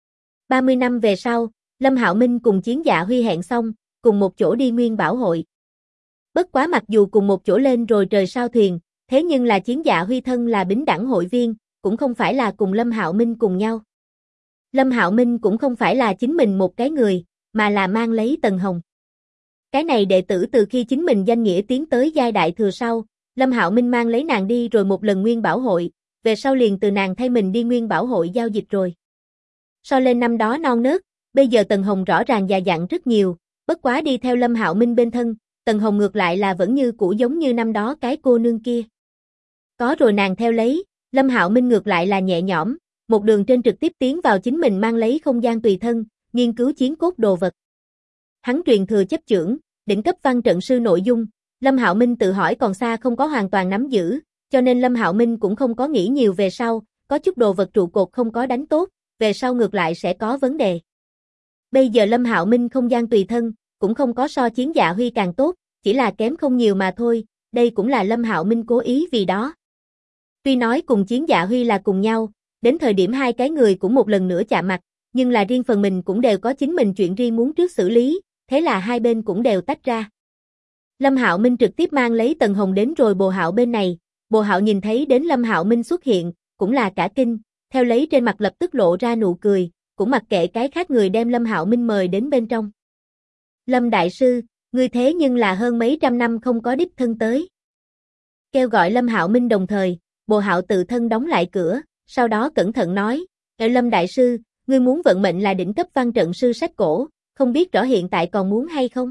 30 năm về sau, Lâm Hạo Minh cùng Chiến Dạ Huy hẹn xong, cùng một chỗ đi nguyên bảo hội. Bất quá mặc dù cùng một chỗ lên rồi trời sao thuyền, thế nhưng là Chiến Dạ Huy thân là bính đẳng hội viên, cũng không phải là cùng Lâm Hạo Minh cùng nhau. Lâm Hạo Minh cũng không phải là chính mình một cái người, mà là mang lấy Tần Hồng. Cái này đệ tử từ khi chính mình danh nghĩa tiến tới giai đại thừa sau, Lâm Hạo Minh mang lấy nàng đi rồi một lần nguyên bảo hội, về sau liền từ nàng thay mình đi nguyên bảo hội giao dịch rồi. So lên năm đó non nớt, bây giờ Tần Hồng rõ ràng già dặn rất nhiều, Bất quá đi theo Lâm Hạo Minh bên thân, Tần Hồng ngược lại là vẫn như cũ giống như năm đó cái cô nương kia. Có rồi nàng theo lấy, Lâm Hạo Minh ngược lại là nhẹ nhõm, một đường trên trực tiếp tiến vào chính mình mang lấy không gian tùy thân, nghiên cứu chiến cốt đồ vật. Hắn truyền thừa chấp chưởng, đỉnh cấp văn trận sư nội dung, Lâm Hạo Minh tự hỏi còn xa không có hoàn toàn nắm giữ, cho nên Lâm Hạo Minh cũng không có nghĩ nhiều về sau, có chút đồ vật trụ cột không có đánh tốt, về sau ngược lại sẽ có vấn đề. Bây giờ Lâm Hạo Minh không gian tùy thân, cũng không có so Chiến Dạ Huy càng tốt, chỉ là kém không nhiều mà thôi, đây cũng là Lâm Hạo Minh cố ý vì đó. Tuy nói cùng Chiến Dạ Huy là cùng nhau, đến thời điểm hai cái người cũng một lần nữa chạm mặt, nhưng là riêng phần mình cũng đều có chính mình chuyện riêng muốn trước xử lý, thế là hai bên cũng đều tách ra. Lâm Hạo Minh trực tiếp mang lấy Tần Hồng đến rồi Bồ Hạo bên này, Bồ Hạo nhìn thấy đến Lâm Hạo Minh xuất hiện, cũng là cả kinh, theo lấy trên mặt lập tức lộ ra nụ cười, cũng mặc kệ cái khác người đem Lâm Hạo Minh mời đến bên trong. Lâm Đại Sư, ngươi thế nhưng là hơn mấy trăm năm không có đích thân tới. Kêu gọi Lâm Hạo Minh đồng thời, Bồ Hạo tự thân đóng lại cửa, sau đó cẩn thận nói, Lâm Đại Sư, ngươi muốn vận mệnh là đỉnh cấp văn trận sư sách cổ, không biết rõ hiện tại còn muốn hay không?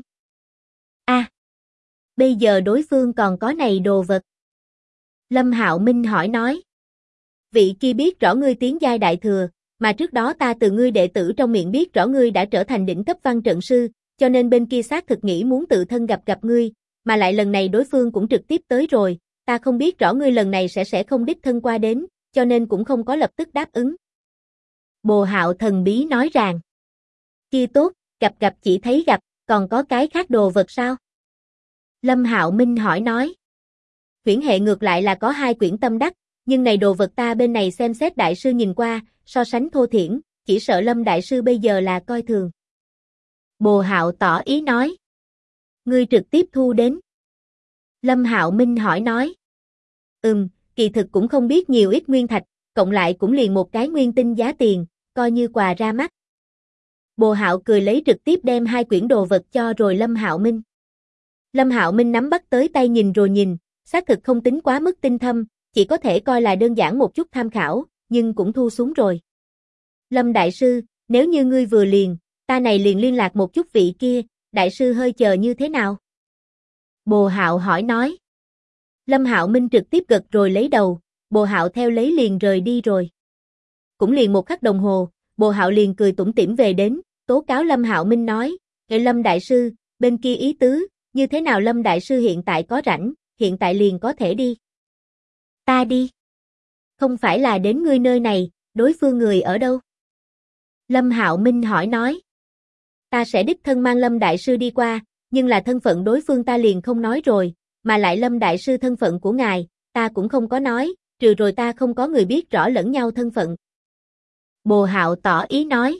Bây giờ đối phương còn có này đồ vật. Lâm Hạo Minh hỏi nói. Vị kia biết rõ ngươi tiến giai đại thừa, mà trước đó ta từ ngươi đệ tử trong miệng biết rõ ngươi đã trở thành đỉnh cấp văn trận sư, cho nên bên kia xác thực nghĩ muốn tự thân gặp ngươi, mà lại lần này đối phương cũng trực tiếp tới rồi, ta không biết rõ ngươi lần này sẽ không đích thân qua đến, cho nên cũng không có lập tức đáp ứng. Bồ Hạo thần bí nói rằng. Kia tốt, gặp chỉ thấy gặp, còn có cái khác đồ vật sao? Lâm Hạo Minh hỏi nói. Huyễn hệ ngược lại là có 2 quyển tâm đắc, nhưng này đồ vật ta bên này xem xét đại sư nhìn qua, so sánh thô thiển, chỉ sợ Lâm Đại Sư bây giờ là coi thường. Bồ Hạo tỏ ý nói. Ngươi trực tiếp thu đến. Lâm Hạo Minh hỏi nói. Kỳ thực cũng không biết nhiều ít nguyên thạch, cộng lại cũng liền một cái nguyên tinh giá tiền, coi như quà ra mắt. Bồ Hạo cười lấy trực tiếp đem 2 quyển đồ vật cho rồi Lâm Hạo Minh. Lâm Hạo Minh nắm bắt tới tay nhìn rồi nhìn, xác thực không tính quá mức tinh thâm, chỉ có thể coi là đơn giản một chút tham khảo, nhưng cũng thu xuống rồi. Lâm Đại Sư, nếu như ngươi vừa liền, ta này liền liên lạc một chút vị kia, Đại Sư hơi chờ như thế nào? Bồ Hạo hỏi nói. Lâm Hạo Minh trực tiếp gật rồi lấy đầu, Bồ Hạo theo lấy liền rời đi rồi. Cũng liền một khắc đồng hồ, Bồ Hạo liền cười tủm tỉm về đến, tố cáo Lâm Hạo Minh nói, Lâm Đại Sư, bên kia ý tứ, như thế nào Lâm Đại Sư hiện tại có rảnh, hiện tại liền có thể đi. Ta đi. Không phải là đến ngươi nơi này, đối phương người ở đâu? Lâm Hạo Minh hỏi nói. Ta sẽ đích thân mang Lâm Đại Sư đi qua, nhưng là thân phận đối phương ta liền không nói rồi, mà lại Lâm Đại Sư thân phận của ngài, ta cũng không có nói, trừ rồi ta không có người biết rõ lẫn nhau thân phận. Bồ Hạo tỏ ý nói.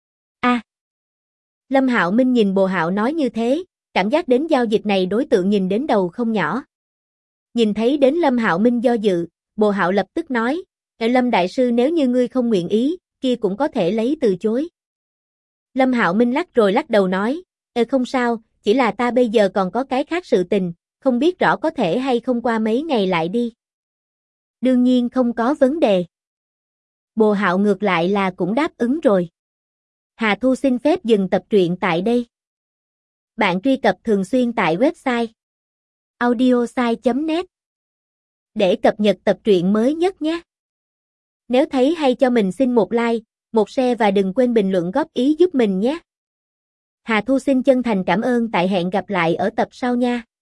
Lâm Hạo Minh nhìn Bồ Hạo nói như thế, cảm giác đến giao dịch này đối tượng nhìn đến đầu không nhỏ. Nhìn thấy đến Lâm Hạo Minh do dự, Bồ Hạo lập tức nói, Lâm Đại Sư nếu như ngươi không nguyện ý, kia cũng có thể lấy từ chối. Lâm Hạo Minh lắc rồi lắc đầu nói, không sao, chỉ là ta bây giờ còn có cái khác sự tình, không biết rõ có thể hay không qua mấy ngày lại đi. Đương nhiên không có vấn đề. Bồ Hạo ngược lại là cũng đáp ứng rồi. Hà Thu xin phép dừng tập truyện tại đây. Bạn truy cập thường xuyên tại website audiosai.net để cập nhật tập truyện mới nhất nhé. Nếu thấy hay cho mình xin một like, một share và đừng quên bình luận góp ý giúp mình nhé. Hà Thu xin chân thành cảm ơn tại hẹn gặp lại ở tập sau nha.